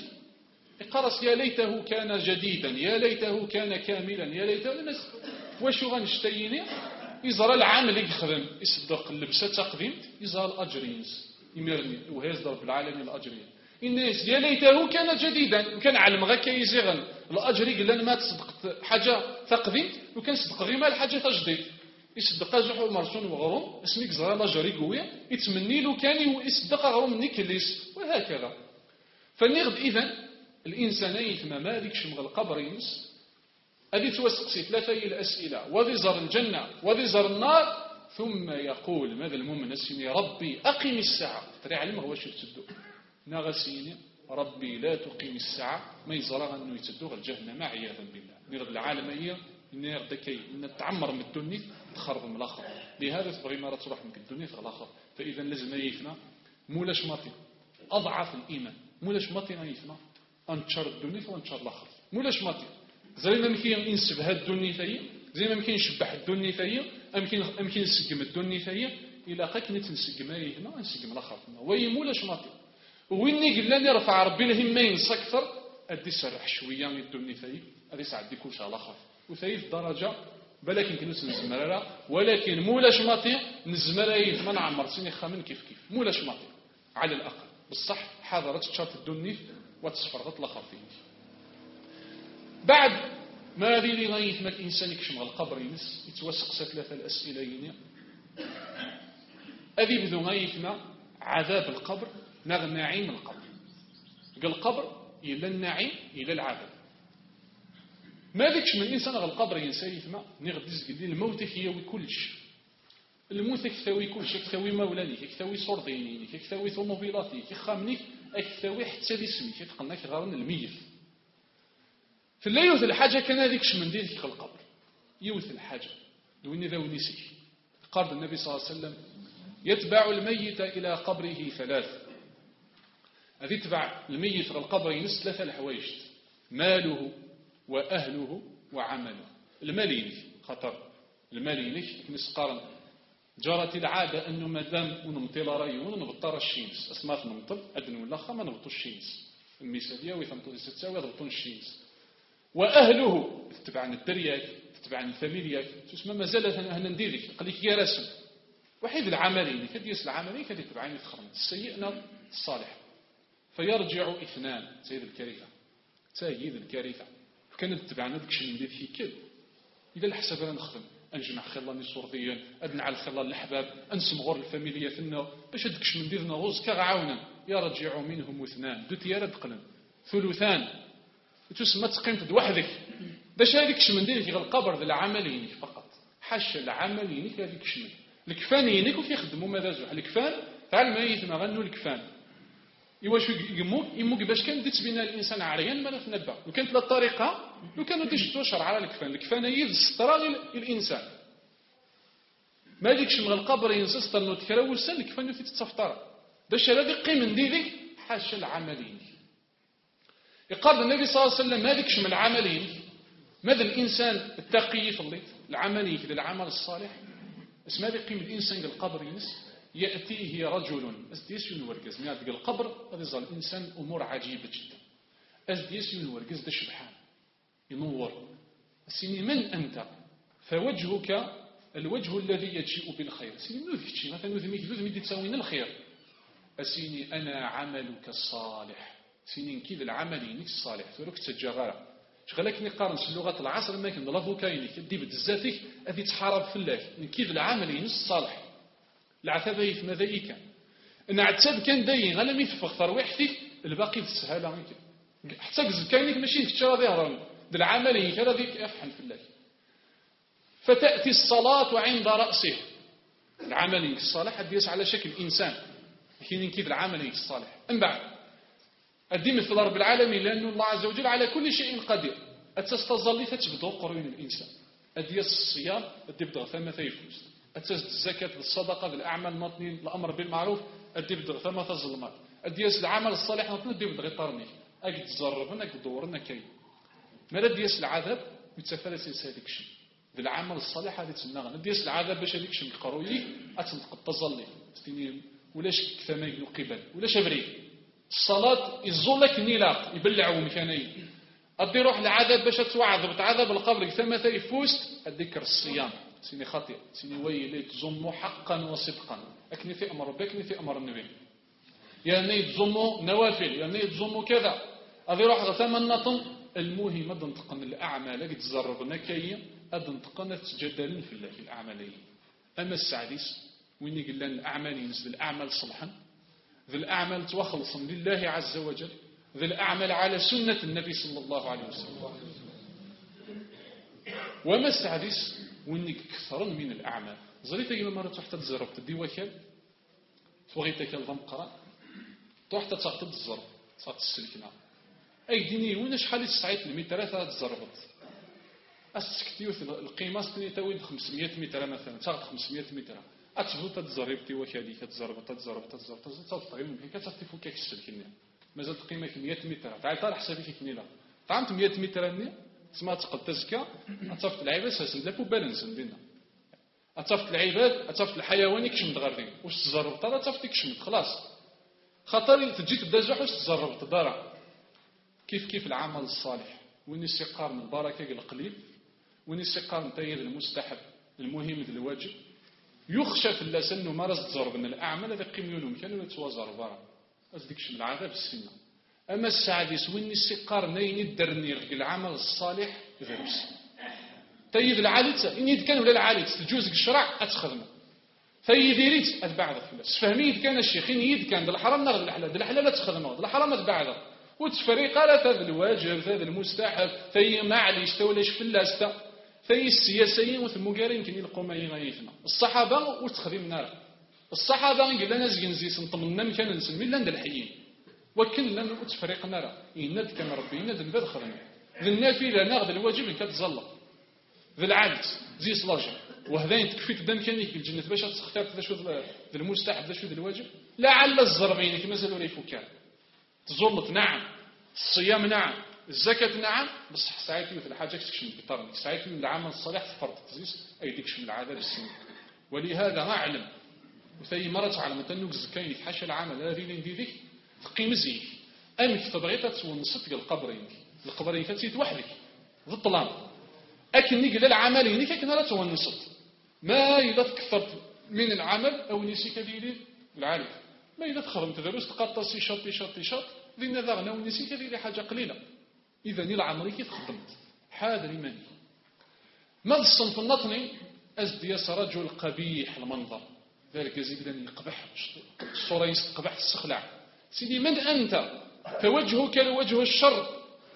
يقرص يا ليته كان جديدا يا ليته كان كاملا يا ليته الناس واشو غنشتيني يزرى العامل يخدم يصدق اللبسه تقديمت يزرى الاجرينس يمرني وهيز رب العالمين الاجرين الناس يا ليته كان جديدا وكان علم غا كيزيغن الاجري قال انا ما تصدقت حاجه تقديمت وكان صدق غير ما الحاجه تجديد يصدق زحو مرسون وغروم اسميك زرى الاجري قويه يتمني له كان يصدق غروم مني كليس وهكذا. فنغد اذا الانسان يثم مالك شمغ القبر ينس هذه توسقسي ثلاثة الأسئلة وذي زر الجنة وذي زر النار ثم يقول ماذا المؤمن يا ربي أقم الساعة ترى علم هو شو تسدو نغسيني ربي لا تقيم الساعة ما يزرغ أنه يتدوغ الجهنم عياذا بالله. نرد العالم إياه إنه يردكي إن تعمر من الدنيا تخرب من الآخر. لهذا تبغي مرة تروح من الدنيا في الآخر. فإذا لازم يفنى مولاش ماطي أضعف الإيمان مولاش ماطي يفنى أنشر الدنيا وأنشر الآخر مولاش ماطي زي ما يمكن ينسب هاد الدنيا فيا زي ما يمكن يشبح الدنيا فيا يمكن يمكن يسقم الدنيا فيا الى قاك نتنسقم هنا نسقم الاخر ويمولا شماطي ويني قال لي رفع ربي الهمه ينص اكثر ادي سرح شويه من الدنيا فيا هذه ساعه ديكون شاء الله خاف وثالث درجه بالك يمكن نزمرها ولكن مولا شماطي نزمرها ما نعمر سني خامن كيف كيف مولا شماطي على الاقل بالصح حضرت شرط الدنيا وتصفرت الاخر فيه. بعد ما ذي لغاية ما الإنسان يكشم على القبر ينس يتوسق ثلاثة الأسئلة يني أذي بذو غاية ما عذاب القبر نغ نعيم القبر قال القبر إلى النعيم إلى العذاب ما ذيكش من الإنسان على القبر ينسى ما نغدز قد الموت يكثوي كلش الموت يكثوي كلش يكثوي مولانيك يكثوي صردينيك يكثوي طوموبيلاتيك يخامنيك يكثوي حتى لسميك يتقناك غارن الميت في اللي يوث الحاجة كان هذيكش من ديرك في القبر يوث الحاجة دويني ذا ونسيك قال النبي صلى الله عليه وسلم يتبع الميت إلى قبره ثلاث هذه يتبع الميت في القبر ينس ثلاثة الحوايج ماله وأهله وعمله. المالينك خطر المالينك نسقارن جرت العادة أنه مادام ونمطل رايون نبطر الشينس أسماء نمطل أدن ولا خما نبطو الشينس المثالية ويثمطو الستة ويضبطون الشينس وأهله تتبعن الدرياك تتبعن الفاميلياك تسمى ما زالت هنا نديرك قال يا رسم وحيد العملين كديس العملين كدي تبعين يتخرم السيئنا الصالح فيرجع اثنان سيد الكريفة سيد الكريفة كانت تتبعنا داك الشيء ندير فيه كل إذا الحساب أنا نخدم أنجمع خلاني صورتيا أدنع الخلال الأحباب أنسمغور الفاميليا فينا باش هدكش من ديرنا غوز كغعاونا يرجع منهم اثنان دوت يرد قلن ثلثان تسمى تقيمت وحدك باش هذيك شمن ديرك القبر ذا العملينك فقط حاشا العملينك هذيك شمن الكفانينك وفي يخدموا ماذا زوح الكفان تعال ما يثم غنوا الكفان يواش يموك يموك باش كان ديت بين الانسان عريان ما نتنبا وكانت لا الطريقه لو كانوا ديشتو شرع على الكفان الكفان يذ سترا الانسان ما ديكش من القبر ينسستر نو تكراول سن الكفان في تتفطر باش هذا قيم نديرك حاشا العملينك. يقال النبي صلى الله عليه وسلم ما ذكش من العملين ماذا الإنسان التقي في الليل العملي في العمل الصالح اسمه ذي قيم الإنسان القبر ينس يأتيه رجل أزديس ينورقز من هذا القبر هذا يظل الإنسان أمور عجيبة جدا أزديس ينورقز ده شبحان ينور سيني من أنت فوجهك الوجه الذي يجيء بالخير سيني نوذي مثلا نوذي ميك نوذي ميدي تساوين الخير أسيني أنا عملك الصالح سينين كيد العملي نيك الصالح ثروك تجاغرة شغلك نقارن اللغة العصر ما كان لافو كاينك دي بتزاتك هذه تحارب في الله من كيد العملي نص الصالح العتبة في مذايك ان عتاب كان داين غلا ميفخ ترويحتك الباقي في السهالة حتى قزل كاينك ماشي تشرى ظهرا بالعملي كذا ذيك افحن في الله فتأتي الصلاة عند رأسه العملي الصالح أديس على شكل إنسان حين كيف العملي الصالح أم بعد أدي مثل رب العالمين لأن الله عز وجل على كل شيء قدير أتستظل تتبدو قرون الإنسان أديس الصيام أدي بدغ ثم ثيفوز أتست الزكاة بالصدقة بالأعمال المطنين الأمر بالمعروف أدي بدغ ثم تظلمات أديس العمل الصالح نطلب أدي بدغ طرني أجد تزربنا أجد دورنا كي ما أديس العذاب يتسفل سيسالك شيء بالعمل الصالح هذه تنغن أديس العذاب باش هذيك شي قروي أتنقد تظلي استني ولاش كثما يقولوا قبل ولاش أبري الصلاة يزولك نيلاق يبلع ومكاني أدي روح العذاب باش توعظ بتعذب القبر ثم يفوست الذكر الصيام سيني خطير سيني ويلي تزموا حقا وصدقا أكني في أمر ربك أكني في أمر النبي يعني تزموا نوافل يعني تزموا كذا أدي روح ثم النطن المهم أدن تقن الأعمال قد تزربنا كي أدن تقن تجدلن في الله في الأعمالين أما السادس وين يقول لنا الأعمال ينزل الأعمال صلحا ذي الأعمال توخلصا لله عز وجل ذي الأعمال على سنة النبي صلى الله عليه وسلم وما السادس وين كثر من الأعمال زريت إلى مرة تحت تزرب تدي وكال تغيتك الضم قرأ تحت تحت تزرب تحت السلكنا أي ديني وين شحال يستعيد المتر ثلاث زربت السكتيوث القيمة ستني تويد خمسمائة متر مثلا تاخذ خمسمائة متر أتفضل تتزرب تي وكالي تتزرب تتزرب تتزرب تتزرب تتغير هيك تستفو كيك السلكنا مازال قيمة مائة متر تعال طالع حسابي كيك نيلا طعمت مائة متر ني تسمى تقد تزكى أتصفت العباد ساسن لا بالانس ندينا أتصفت العباد أتصفت الحيوان يكشم دغردين واش تزرب طالع أتصفت يكشم خلاص خاطر تجي تبدا زوح واش تزرب تدارا كيف كيف العمل الصالح وين يسيقار من البركة القليل وين يسيقار من تيد المستحب المهم الواجب يخشى في الله سنه ما رز تزرب من الأعمال هذا قيم يونهم كانوا يتوازر برا أصدقش من العذاب السنة أما السادس وين يسيقار نين الدرني العمل الصالح غيرس تيد العالت إن يد كان ولا العالت الجوز الشرع أتخدمه تيد يريد أتبعض فلاس فهمي يد كان الشيخين يد كان الحرام نغد الحلال الحلال لا تخدمه الحرام أتبعض وتفريق على هذا الواجب هذا المستحب في معليش تولاش فلاس في السياسيين والمقارين كان يلقوا ما يغيثنا الصحابة وتخدم النار الصحابة قال لنا زين زيس نطمنا مكان نسمي لنا الحيين وكل لنا تفريق النار يند كان ربي يند الباب خدمه ذي النافلة ناخذ الواجب كتزلق ذي العادة زي صلاجة وهذين تكفيت دم كان يجي الجنة باش تختار ذا شو ذا المستحب ذا شو ذا الواجب لعل الزربين كما زالوا يفكر تزلط نعم الصيام نعم الزكاة نعم بصح ساعات مثل حاجة تكشم بطرن ساعات من العمل الصالح فرض تزيس أي تكشم العذاب السنة ولهذا أعلم وثي مرة تعلم أنه الزكاة يتحاشى العمل هذه اللي ندي ذيك تقيم زيك أمك تبغيت تسوي نصف القبرين القبرين فتسيت وحدك ضد الطلام أكن نقل العمل هناك أكن لا تسوي نصف ما إذا تكثرت من العمل أو نسيك ديري العالم ما إذا تخرمت دروس تقطع سي شاط شاط شاط ذي ذاغنا ونسيك ديري حاجة قليلة إذا نيل عمري كي تخدمت حاضر إيماني ما الصنف النطني أزدياس رجل قبيح المنظر ذلك يزيد لن يقبح الصورة يستقبح السخلع سيدي من أنت فوجهك لوجه الشر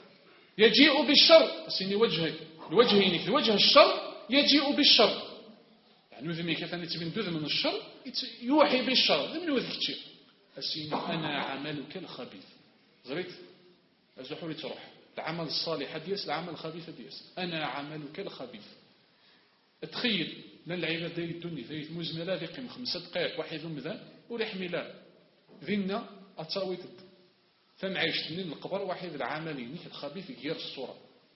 يجيء بالشر سيدي وجهك الوجهينك لوجه الشر يجيء بالشر يعني وذمي كثاني تبين دوذ من الشر يوحي بالشر ذمن وذك تشير السيدي أنا عملك الخبيث زريت أزحولي تروح العمل الصالح ديس العمل الخبيث ديس أنا عملك الخبيث تخيل لن العباد داير الدنيا داير مزملة ذي قيم خمسة دقائق واحد مذا وريح ميلاد ذينا أتساوي تد ثم عيشت من القبر واحد العملين الخبيث غير الصورة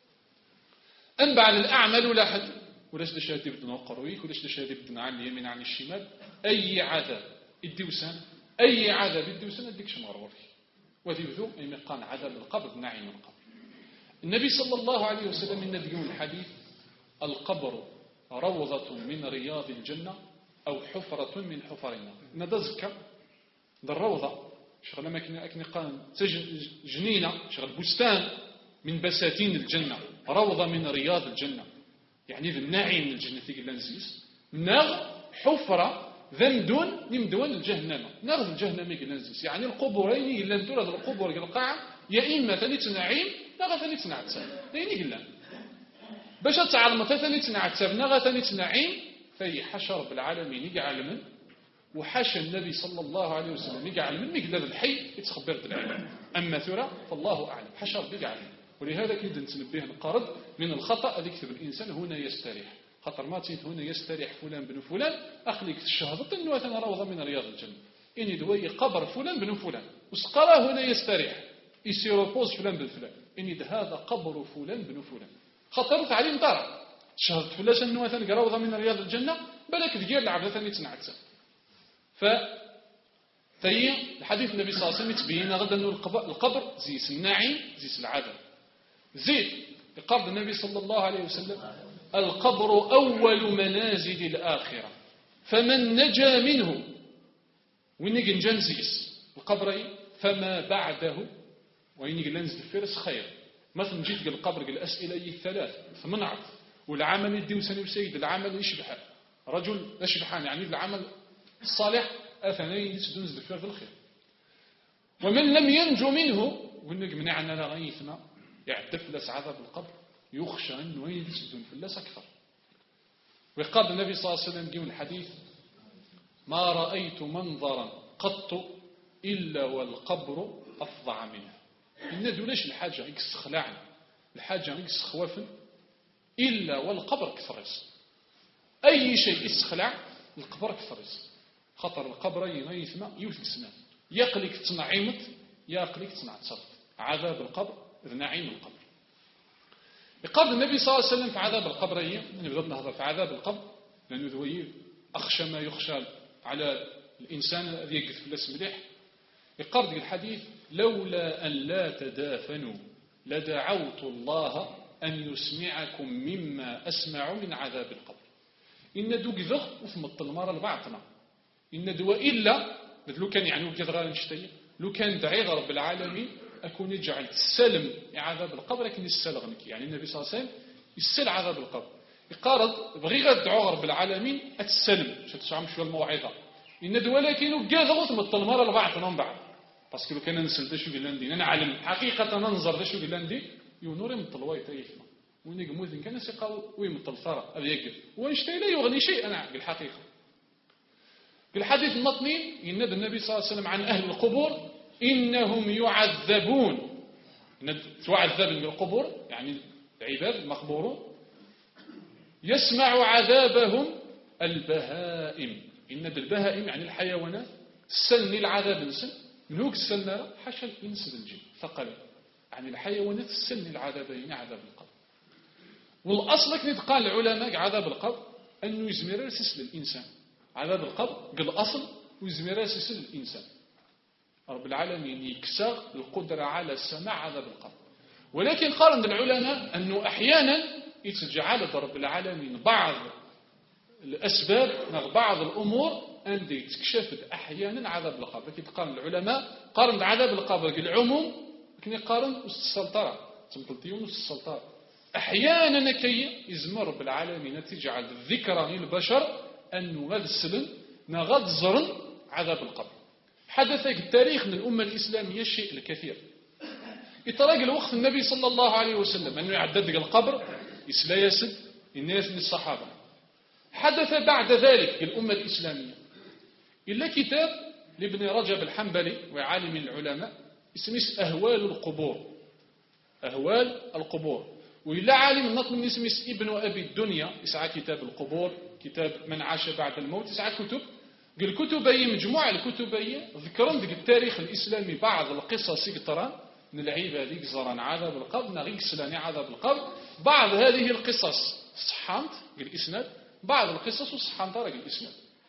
أنبع الأعمال ولا حد ولاش دا شادي بدنا وقرويك ولاش دا شادي بدنا عن اليمين عن الشمال أي عذاب الدوسان أي عذاب الدوسان أديك شمغروري وذي بذو أي مقان عذاب القبر نعيم القبر النبي صلى الله عليه وسلم من نبيه الحديث القبر روضة من رياض الجنة أو حفرة من حفر النار ندزك ذا الروضة شغل ما كنا أكن قان جنينة شغل بستان من بساتين الجنة روضة من رياض الجنة يعني الناعم الجنة قلنا نزيس نغ حفرة ذمدون نمدون الجهنم نغ الجهنم قلنا نزيس يعني القبورين قلنا ندور هذا القبور القاعة يا إما ثاني تنعيم نغ ثاني تنعتسب يعني قلنا باش تعلم ثاني تنعتسب نغ ثاني تنعيم في حشر بالعالمين يعلمن وحاشا النبي صلى الله عليه وسلم يعلم من مقدار الحي يتخبر بالعلم أما ثرى فالله أعلم حشر بيعلم ولهذا كيد نتنبه نقارض من الخطأ الذي يكتب الإنسان هنا يستريح خطر ما تيت هنا يستريح فلان بن فلان أخليك الشهادة أنه أثنى روضة من رياض الجنة إني دوي قبر فلان بن فلان وسقرا هنا يستريح يسيروبوز فلان بن فلان إني هذا قبر فلان بن فلان خطرت عليه مطار شهادة فلاش أنه أثنى روضة من رياض الجنة بلك ديال العبد ثاني تنعتسى ف تي الحديث النبي صلى الله عليه وسلم يتبين غدا أنه القبر زيس النعيم زيس العذاب زيد يقرب النبي صلى الله عليه وسلم القبر أول منازل الآخرة فمن نجا منه وينجي نجنزيس القبر فما بعده وينجي لنزل الفرس خير مثلا جيت قال القبر قال الأسئلة الثلاث ثمن عرض والعمل يدي وسني وسيد العمل يشبح رجل يشبحان يعني العمل الصالح أثنين يسدون زدفير في الخير ومن لم ينجو منه ونجي منعنا لغيثنا يعدف لس عذاب القبر يخشى أنه يسدون في اللس أكثر ويقال النبي صلى الله عليه وسلم جيم الحديث ما رأيت منظرا قط إلا والقبر أفضع منه إن دولاش الحاجة يكسخلعن الحاجة يكسخوافن إلا والقبر كثرس أي شيء يسخلع القبر كثرس خطر القبر ينيثنا يوثسنا يقلك تنعيمت يقلك تنعتصرت عذاب القبر إذ نعيم القبر يقال النبي صلى الله عليه وسلم في عذاب القبر نبدأ نهضر في عذاب القبر لأنه ذوي أخشى ما يخشى على الإنسان الذي يقف في الاسم مليح يقال ذي الحديث لولا أن لا تدافنوا لدعوت الله أن يسمعكم مما أسمع من عذاب القبر إن دوك ذخ وثمط المرة لبعضنا إن دوا إلا لو كان يعني وكذا نشتي لو كان دعي رب العالمين أكون يجعل السلم عذاب القبر لكن يسلغنك يعني النبي صلى الله عليه وسلم يسل عذاب القبر يقارض بغي غدعو رب العالمين أتسلم شتشعم شو الموعظة إن دوا لكن وكذا وثمط المرة لبعضنا من بعض بس لو كان نسل ده شو قلندي أنا علم حقيقة ننظر ده شو قلندي يونور مطلواي تايفنا ونيجي موذن كان سيقال ويمطل ثرى أبي يقف ونشتي لا يغني شيء أنا بالحقيقة في الحديث المطني يند النبي صلى الله عليه وسلم عن أهل القبور إنهم يعذبون تعذب بالقبور يعني العباد المقبورون يسمع عذابهم البهائم إن البهائم يعني الحيوانات سن العذاب نسن من هو السن حاشا الإنس بالجن ثقل يعني الحيوانات سن العذابين عذاب القبر والأصل كنت قال العلماء عذاب القبر أنه يزمر يرسس للإنسان عذاب القبر قال أصل ويزمر يرسس للإنسان رب العالمين يكسر القدرة على سماع عذاب القبر ولكن قارن العلماء أنه أحيانا يتجعل رب العالمين بعض الأسباب بعض الأمور أن تكشفت أحيانا عذاب القبر لكن قارن العلماء قارن عذاب القبر العموم لكن يقارن السلطرة تمثلتيون السلطرة أحيانا كي يزمر رب العالمين تجعل الذكرى للبشر أنه غد السلم نغد زرن عذاب القبر حدث في التاريخ من الأمة الإسلامية الشيء الكثير يتراجع الوقت النبي صلى الله عليه وسلم أنه يعدد القبر يسلا يسد الناس للصحابة حدث بعد ذلك الأمة الإسلامية إلا كتاب لابن رجب الحنبلي وعالم العلماء اسمه أهوال القبور أهوال القبور وإلا عالم النطق اسمه ابن أبي الدنيا يسعى كتاب القبور كتاب من عاش بعد الموت يسعى كتب قال كتب أي مجموعة الكتب أي ذكرون ذلك التاريخ الإسلامي بعض القصص يقتران من العيبة ذيك زران عذاب القبر نغيك سلاني عذاب القبر بعض هذه القصص صحانت الإسناد بعض القصص صحانت رجل الإسناد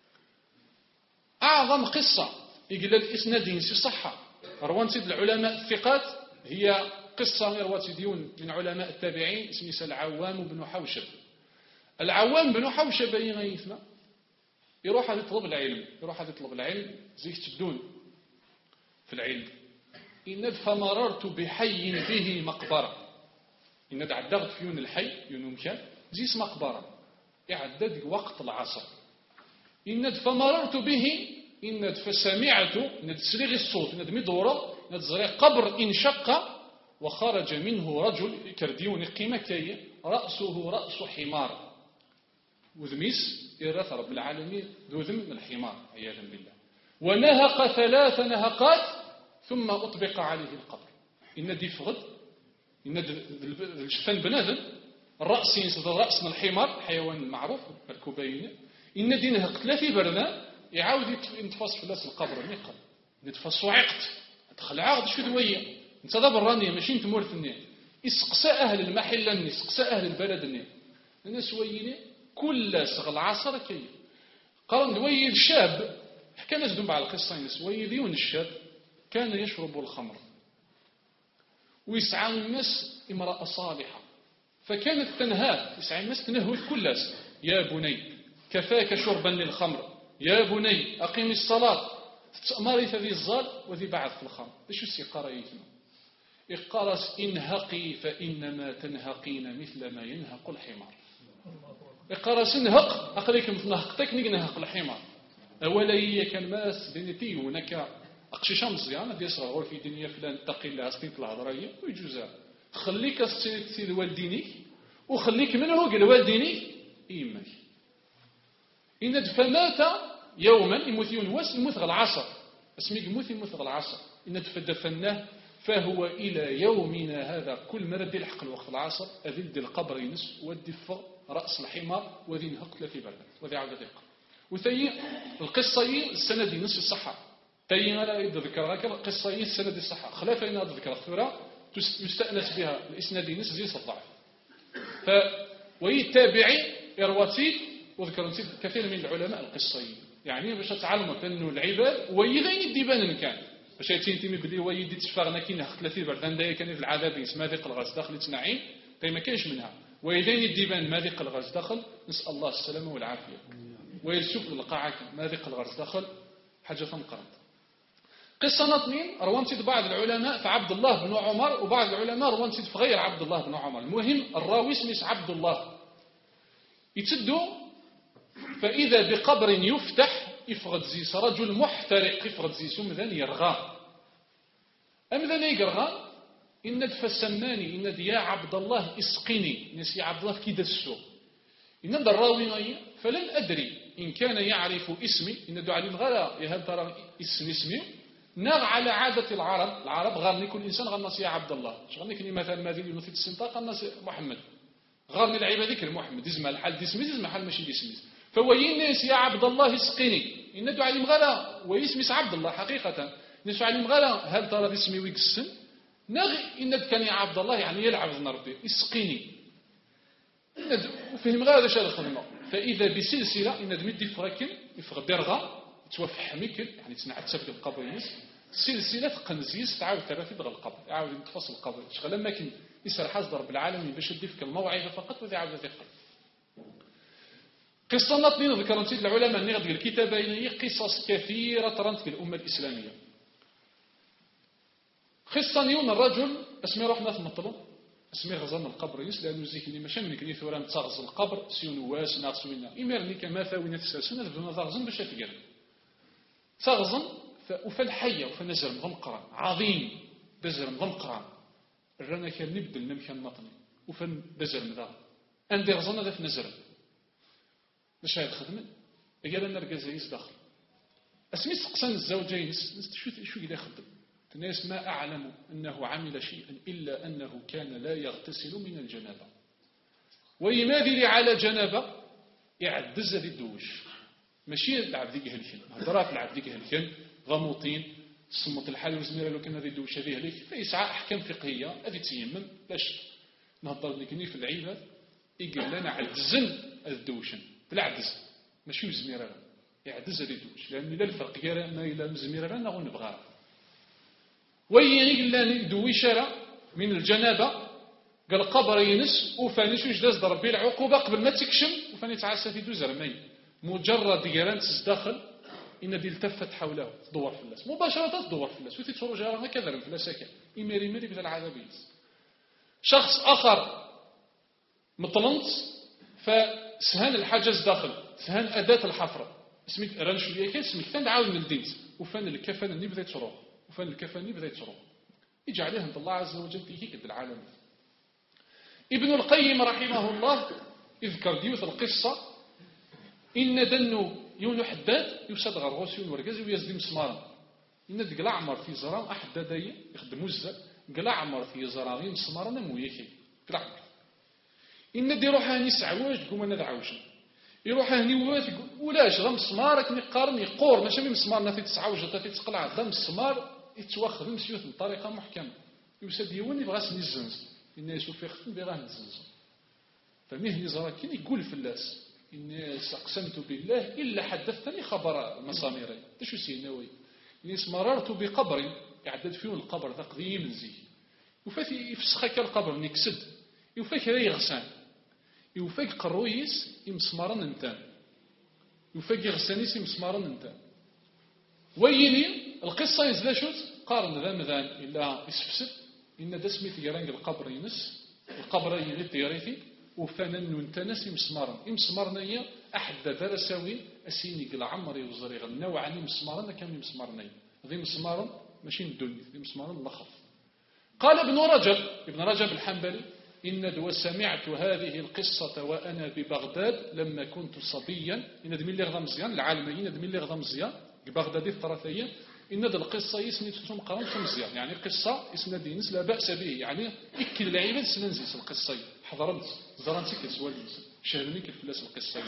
أعظم قصة يقول الإسناد ينسي صحة روان سيد العلماء الثقات هي قصة رواتي ديون من علماء التابعين اسمه العوام بن حوشب العوام بن حوشب يغيثنا يروح هذا يطلب العلم يروح هذا يطلب العلم زي تبدون في العلم. إن فمررت بحي به مقبرة، إن عدغت في يون الحي يون مكان زيس مقبرة يعدد وقت العصر. إن فمررت به إن فسمعت إن تسريغ الصوت إن مدورة إن تزريغ قبر انشق وخرج منه رجل كرديون قيمة كي رأسه رأس حمار وذميس إرث رب العالمين ذو ذم الحمار عياذا بالله، ونهق ثلاث نهقات ثم أطبق عليه القبر. إن دي فغد إن الشفان بنادم الرأس ينسد الرأس من الحمار حيوان معروف الكوبايين، إن دي نهق ثلاثي برنا يعاود يتفاص في لاس القبر نقل يتفاص وعقت تدخل عاود شو دوية انت دابا الرانية ماشي انت مورثني يسقسى أهل المحل الني يسقسى أهل البلد الني الناس ويني كل سغل عصر كي قرن دوي الشاب حكى ناس دون بعض القصة ناس ويديون الشاب كان يشرب الخمر ويسعى الناس امرأة صالحة فكانت تنهاه يسعى الناس تنهوه كلاس يا بني كفاك شربا للخمر يا بني أقيم الصلاة تأمري ذي الظال وذي بعد في الخمر ليش السيقارة يتنا إقارس انهقي فإنما تنهقين مثل ما ينهق الحمار. إقارس انهق أقليك مثل نهقتك نهق الحمار أولا هي كان ماس دينتي هناك أقشي شمس يعني دي صغار في دنيا فلان تقي الله أستين طلع ضرية ويجوزها خليك أستيت الوالديني وخليك منه قل والديني إيمك إن فمات يوما يموت ينوس يموت العصر اسمي يموت يموت العصر إن فدفناه فهو إلى يومنا هذا كل مرة دي الحق الوقت العصر أذل دي القبر ينس ودي رأس الحمار وذي نهق ثلاثي بردة وذي عودة دقة وثي القصة السند ينس الصحة تي ما لا يذكر القصة السند الصحة خلافة إن ذكر الثورة يستأنس بها الإسناد ينس زي الضعف ف ويتابعي إرواتي وذكر كثير من العلماء القصيين يعني باش تعلموا أنه العباد ويغين الديبان كان باش يتينتمي بدي ويدي تشفاغنا كي نهق ثلاثي بردان دايا كان في العذاب يسمى ذيق الغاز داخل تنعيم طيب ما كاينش منها ويدين الديبان ما ذيق الغاز داخل نسأل الله السلامة والعافية ويلسوك للقاعة ما ذيق الغاز داخل حاجة تنقرض. قصة اثنين روانتي بعض العلماء في عبد الله بن عمر وبعض العلماء روانتي في غير عبد الله بن عمر. المهم الراوي اسمه عبد الله يتدو فإذا بقبر يفتح يفغد زيس رجل محترق يفغد زيس مذن يرغى أمذن يقرغى إن فسماني إن يا عبد الله اسقني نسي عبد الله كيد السوق إن الراوي فلن أدري إن كان يعرف اسمي إن دعا للغلا يهل ترى اسم اسمي نغ على عادة العرب العرب غارني كل إنسان غنص يا عبد الله شغلني كني مثلا ما ذي في السنطاق غنص محمد غارني العباد ذكر محمد اسمه الحال ديسمي اسمه حال ماشي ديسمي فهو ينس يا عبد الله اسقني إن دعا للغلا ويسمي عبد الله حقيقة نسوا عليهم غلا هل ترى اسمي ويقسم نغ إن كان يا عبد الله يعني يلعب ذن ربي اسقني وفهم غير هذا الشيء الخدمة فإذا بسلسلة إن دمد يفركن يفرق درغة توفح ميكل يعني تسنع تسفك القبر يس سلسلة قنزيس تعاود ثلاثة دغ القبر يعاود يتفصل القبر شغل لما كان يسر حاز ضرب العالمين باش يدفك الموعظة فقط وذي عاود ذكر. قصة نطنين ذكرت العلماء نغدق الكتابين هي قصص كثيرة ترنت الأمة الإسلامية. قصة نيون الرجل اسمي روح ناث مطلب اسمي غزان القبر يس لأنه زيكني ماشي من كني ثوران تغز القبر سيون واس ناقص وينا إمرني كما ثاوينا تسلسلنا ذبنا تغزن باش تقال تغزن وفالحية وفالنزر مضمقران عظيم دزر مضمقران الرنا كان نبدل نمكن نطني وفن دزر مذا عندي غزنا ذا في نزر باش هاي الخدمة قال أنا رجزيس داخل اسمي سقسان الزوجين شو شو كده يخدم الناس ما أعلم أنه عمل شيئا إلا أنه كان لا يغتسل من الجنابة ويماذل على جنابة يعدز ذي الدوش ماشي العبديك هلكن هدرات العبديك هلكن غموطين صمت الحال وزميرا لو كان ذي الدوش هذه هلك فيسعى أحكام فقهية هذه تيمم لاش نهضر لكني في العباد يقول لنا عدزن الدوشن بالعدز ماشي وزميرا يعدز ذي الدوش لأن لا الفرق غير ما إلى مزميرا نغو نبغاه ويني قلنا دوي شارع من الجنابة قال قبر ينس وفاني شو جلاس ضربي العقوبة قبل ما تكشم وفاني تعاسى في دوزر مي مجرد قران تزداخل إن دي التفت حوله تدور في الناس مباشرة تدور في الناس وتتفرج على كذا في الناس كان إميري ميري بدا العذابيس شخص آخر مطلنط فسهان الحاجز داخل سهان أداة الحفرة سميت رانش ليا كان سميت ثاني عاود من الدين وفان الكفن اللي بدا يتروح وفان الكفن اللي بدا يتروح يجي عليه عند الله عز وجل هيك العالم. ابن القيم رحمه الله يذكر ديوث القصة إن دنو يونو حداد يوسد غرغوس يونو ورقاز ويزدي مسمارا إن دقل عمر في زران أحد دايا يخدم وزة قل عمر في زران مسمارا نمو يكي قل عمر إن دي روحها نسعواج تقوم أنا دعوشن يروح هني وات ولاش غا مسمارك نقارن يقور ماشي من مسمار نافي تسعوج تافي تقلع دا مسمار يتوخذ مسيوت بطريقه محكمه يوسد يوني بغا سنزنز الناس في خفن بغا نزنز فمه نزرا كي يقول فلاس الناس اقسمت بالله الا حدثتني خبر مساميري تشو سيناوي الناس مررت بقبر يعدد فيه القبر ذا قديم نزي وفات يفسخك القبر نكسد يوفاك راه يغسان يوفاق قرويس يمسمارن انتان يوفاق يغسانيس يمسمارن انتان ويني القصة ينزل شوت قارن ذا مذان إلا يسفسد إن دسمي تيرانج القبر ينس القبر يغير تيريثي وفانا ننتنس يمسمارن يمسمارن هي أحد درساوي أسيني قل عمري وزريغ النوع عني مسمارن كان يمسمارن ذي مسمارن ماشي ندوني ذي مسمارن لخف قال ابن رجب ابن رجب الحنبلي إن دو سمعت هذه القصة وأنا ببغداد لما كنت صبيا إن دمي اللي غضمزيان العالميين دمي اللي غضمزيان بغداد الثلاثية إن دو القصة يسني تتم قرن خمزيان يعني قصة يسنى دينس لا بأس به يعني إكل العيبة سننزيس القصة حضرت زرانتك السوال شهرني كيف فلاس القصة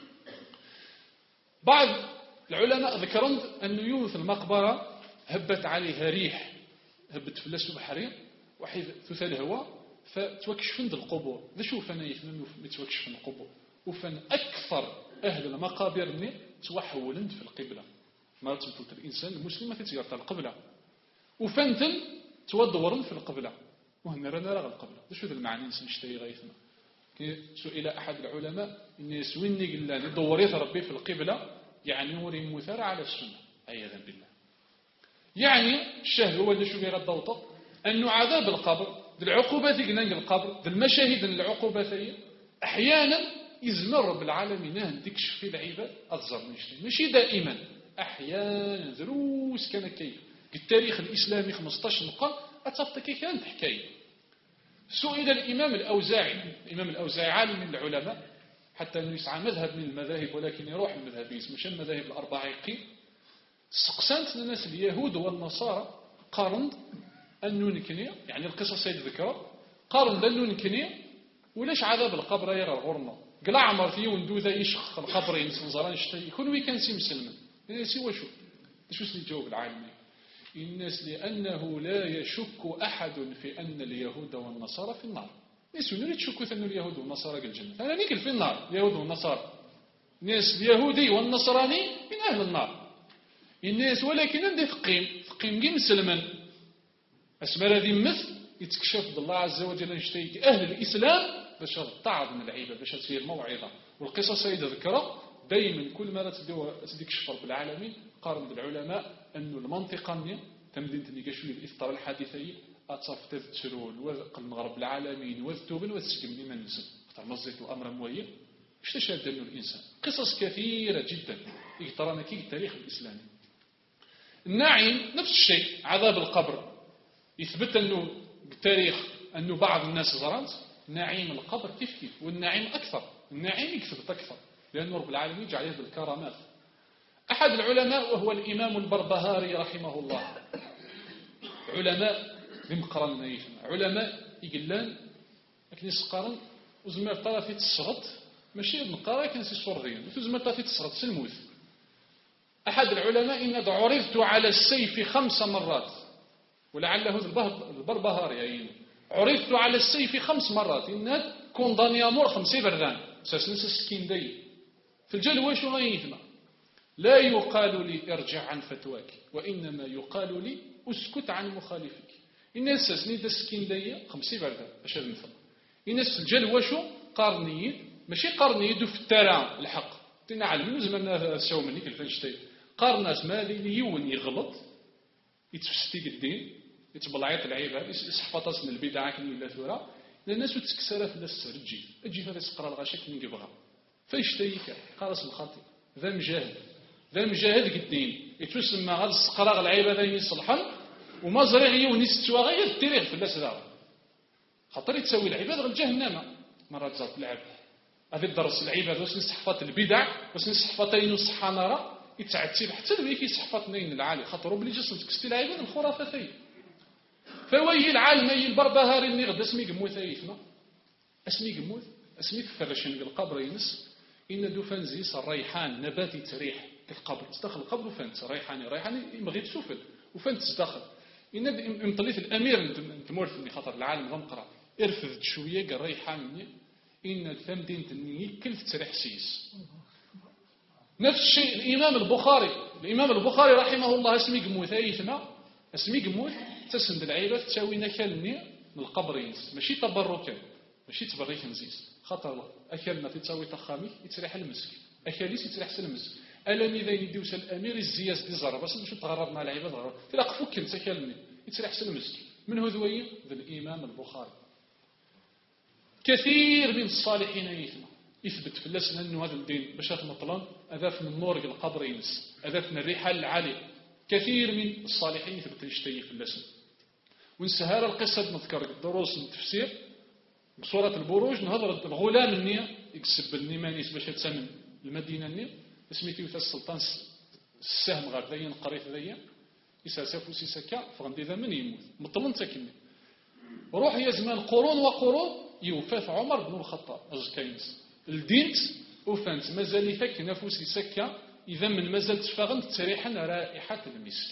بعض العلماء ذكرون أن يونث المقبرة هبت عليها ريح هبت فلاس بحرير وحيث ثثال الهواء فتوكشفن القبور ذا شوف أنا يثمن يتوكشفن القبور وفن أكثر أهل المقابر مني توحولن في القبلة ما تمثلت الإنسان المسلم ما تتجارت القبلة وفنتن تودورن في القبلة وهنا رانا رغى القبلة ذا شو ذا المعنى نسن اشتري غيثنا سئل أحد العلماء إن يسويني قلنا لدوريت ربي في القبلة يعني وري مثار على السنة عياذا بالله يعني الشهر هو اللي شو غير الضوطة أنه عذاب القبر العقوبات قلنا القبر المشاهد العقوبات أحيانا يزمر رب العالمين تكشف في العباد أتزر نشتي ماشي دائما أحيانا دروس كان كيف التاريخ الإسلامي خمسطاش نقا أتصفتك كانت حكاية سئل الإمام الأوزاعي الإمام الأوزاعي عالم من العلماء حتى أنه يسعى مذهب من المذاهب ولكن يروح المذهبيس مش المذاهب الأربعيقي سقسانت الناس اليهود والنصارى قارند أنه نكني يعني القصة سيد ذكرى قارن لأنه نكني ولاش عذاب القبر يرى الغرمة قلع عمر فيه وندو ذا يشخ القبر ينسن زران يشتري يكون ويكان سي مسلما الناس هو شو شو اللي يجاوب العالمين الناس لأنه لا يشك أحد في أن اليهود والنصارى في النار الناس لا تشك أن اليهود والنصارى في الجنة أنا نيكل في النار اليهود والنصارى الناس اليهودي والنصراني من أهل النار الناس ولكن عندي ثقيم ثقيم جي مسلما أسمى الذي مثل يتكشف بالله عز وجل يشتيك أهل الإسلام باش تعظم العيبة باش تصير موعظة والقصص سيدة ذكرى دايما كل ما تديكشف رب العالمين قارن بالعلماء أنه المنطقة نية تمدين تنيكشوي الإفطار الحادثي أتصف تذترون وقل رب العالمين وذتوبن وذسكم لمن نسل اختار مزيت الأمر موية اشتشهد أنه الإنسان قصص كثيرة جدا يقترن كي التاريخ الإسلامي النعيم نفس الشيء عذاب القبر يثبت أنه بالتاريخ أنه بعض الناس زرانت نعيم القبر كيف كيف والنعيم أكثر النعيم يكثبت أكثر لأن رب العالمين جعله بالكرامات أحد العلماء وهو الإمام البربهاري رحمه الله علماء بمقرن نيفنا علماء يقلان لكن يسقرن وزمير طرفي تسرط ماشي بنقرأ كان سي صورغين وزمير طرفي تسرط سلموث أحد العلماء إن عرضت على السيف خمس مرات ولعله البربهاري يعني عرضت على السيف خمس مرات إن كونداني أمور خمسي بردان ساسنس السكين دي في الجلوة شو غيثنا لا يقال لي ارجع عن فتواك وإنما يقال لي اسكت عن مخالفك الناس ساسني دا السكين دي خمسي بردان أشهد مثلا الناس الجلوة شو قارنيين ماشي قارنيين في الترى الحق تنعلم زماننا سوى مني كالفنشتين قارنات مالي يون يغلط يتفستي الدين يتبلعيط العباد يسحفطاس من البدعة كما ولا ثورة الناس تكسر في الناس تجي تجي هذا يسقرا الغاشا كما يبغى فيشتيك قارس الخاطئ ذا مجاهد ذا مجاهد الدين يتسمى هذا السقراغ العباد يصلحن وما زريغ يون يستوى غير التاريخ في الناس ذا خاطر يتسوي العباد غير جهنم مرات زاد العبد هذا الدرس العباد واش نسحفط البدع واش نسحفطين وصحة نرى يتعتي حتى ذيك يسحفط نين العالي خاطر بلي جسم تكستي العباد الخرافات فوي العالم اي البربهاري اللي غدا اسمي قموت ايثما اسمي قموت اسمي فرشن القبر ينس ان دوفان زيس الريحان نباتي تريح القبر تدخل القبر وفانت ريحاني ريحاني يبغي تسوفل وفانت تدخل ان مطليت الامير تمورثني خاطر العالم غنقرا ارفد شويه قال ريحاني ان الثمدين تني كل تريح سيس نفس الشيء الامام البخاري الامام البخاري رحمه الله اسمي قموت ايثما اسمي قموت تسند العيبة تساوي نكالني من القبرين ماشي تبركا ماشي تبريك نزيز خاطر أكلنا تساوي تخامي يتريح المسك أكليس يتريح سلمسك ألم إذا يديوس الأمير الزياز دي زرب بس نشوف تغرب مع العيبة ضرب تلاق فك انت أكلني يتريح سلمسك من هو ذوي ذا الإمام البخاري كثير من الصالحين يثنى يثبت في اللسنة أنه هذا الدين باش مطلن أذاف من نور القبر ينس أذاف من الرحال العالية كثير من الصالحين يثبت يشتي في اللسنة ونسهر القصة نذكر دروس التفسير بصورة البروج نهضر الغلام النية يكسب النيمانيس باش يتسمن المدينة النية اسميتي وثا السلطان السهم غير ذي قريت ذي يساسف وسيسكا فغندي ذا من يموت مطلن تكني روح يا زمان قرون وقرون يوفاث عمر بن الخطاب أزكاينس الدينت وفانت مازال يفك نفوسي سكا إذا من مازال تفاغن تريحا رائحة المسك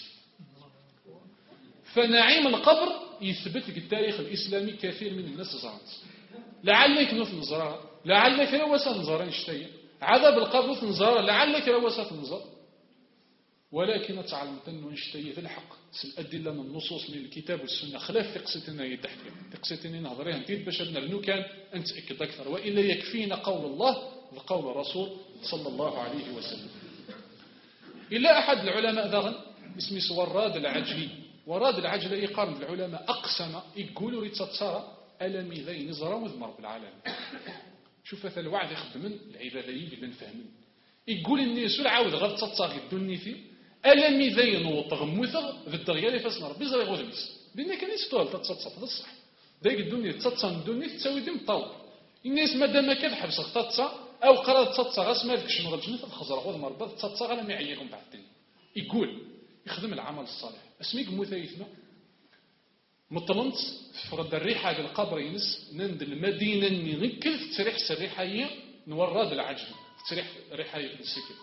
فنعيم القبر يثبت لك التاريخ الإسلامي كثير من الناس زرانت لعلك نوث نزرها لعلك رواسة نزرها نشتية عذاب القبر نزرها لعلك رواسة نزر ولكن تعلمت أنه نشتية في الحق الأدلة من النصوص من الكتاب والسنة خلاف تقصتنا يتحكي تقصتني نهضريها نتيد باش نبنو كان نتأكد أكثر وإلا يكفينا قول الله وقول الرسول صلى الله عليه وسلم إلا أحد العلماء ذغن اسمه سوراد العجلي وراد العجلة يقارن العلماء أقسم يقولوا ريتتصارى ألمي ذي نزرا وذمر بالعالم شوف هذا الوعد يخدمن العباديين اللي نفهمن يقول الناس العاود غير تتصاغي الدنيا فيه ألمي ذي نوط غموثغ ذي الدغيالي فاسنا ربي زري غوذمس لأن كان يستوال تتصاغ هذا الصح ذيك الدنيا تتصاغ الدنيا تساوي ديم طاول الناس مادام كان حبس تتصاغ أو قرأت تتصاغ اسمها ذيك شنو الجنة الخزر غوذمر بذ تتصاغ لم يعيقهم بعد الدنيا يقول يخدم العمل الصالح اسميك مثيثنا مطلنت فرد الريحة القبر ينس نند المدينة نغكل تريح سريحة نوراد العجل تريح ريحة السكر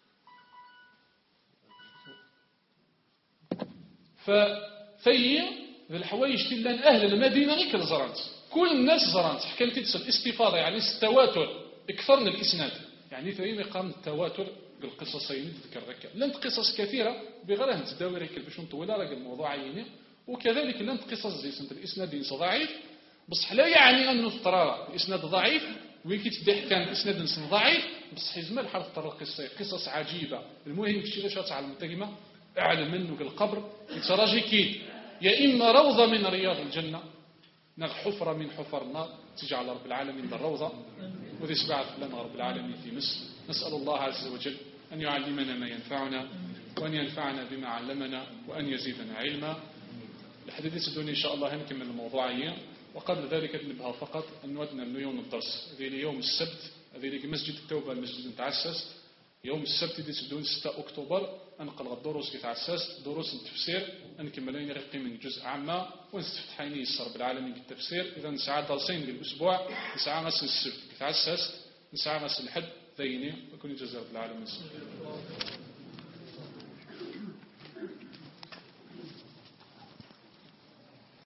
ففي الحوايج تلان أهل المدينة غير زرانت كل الناس زرانت حكاية تتصل الاستفاضة يعني التواتر اكثر من الإسناد يعني ثاني قام التواتر بالقصصين تذكر ذكر لنت قصص كثيرة بغيرها تداوي ركل باش نطولها راك الموضوع عيني وكذلك لنت قصص زي سنت الإسناد ضعيف بصح لا يعني أنه اضطرار الإسناد ضعيف ويكي تدح كان الإسناد ضعيف بصح يزمل حرف طر القصة قصص عجيبة المهم كشي لاش تعلم تجمع أعلم منه القبر يتراجي كيد يا إما روضة من رياض الجنة نغ حفرة من حفر النار تجعل رب العالمين بالروضة وذي سبعة لنا رب العالمين في مصر نسأل الله عز وجل أن يعلمنا ما ينفعنا وأن ينفعنا بما علمنا وأن يزيدنا علما الحديث الدنيا إن شاء الله هنكمل الموضوعية وقبل ذلك نبها فقط أن نودنا اليوم الدرس هذه يوم السبت هذه مسجد التوبة المسجد متعسس يوم السبت دي تدون ستة أكتوبر أنقل الدروس كتعسس دروس التفسير نكملين رقي من جزء عامة ونستفتحين يسر بالعالمين التفسير إذا نسعى درسين بالأسبوع نسعى مسل السبت كتعسس نسعى مسل الحد ذيني وكن جزاء بالعالمين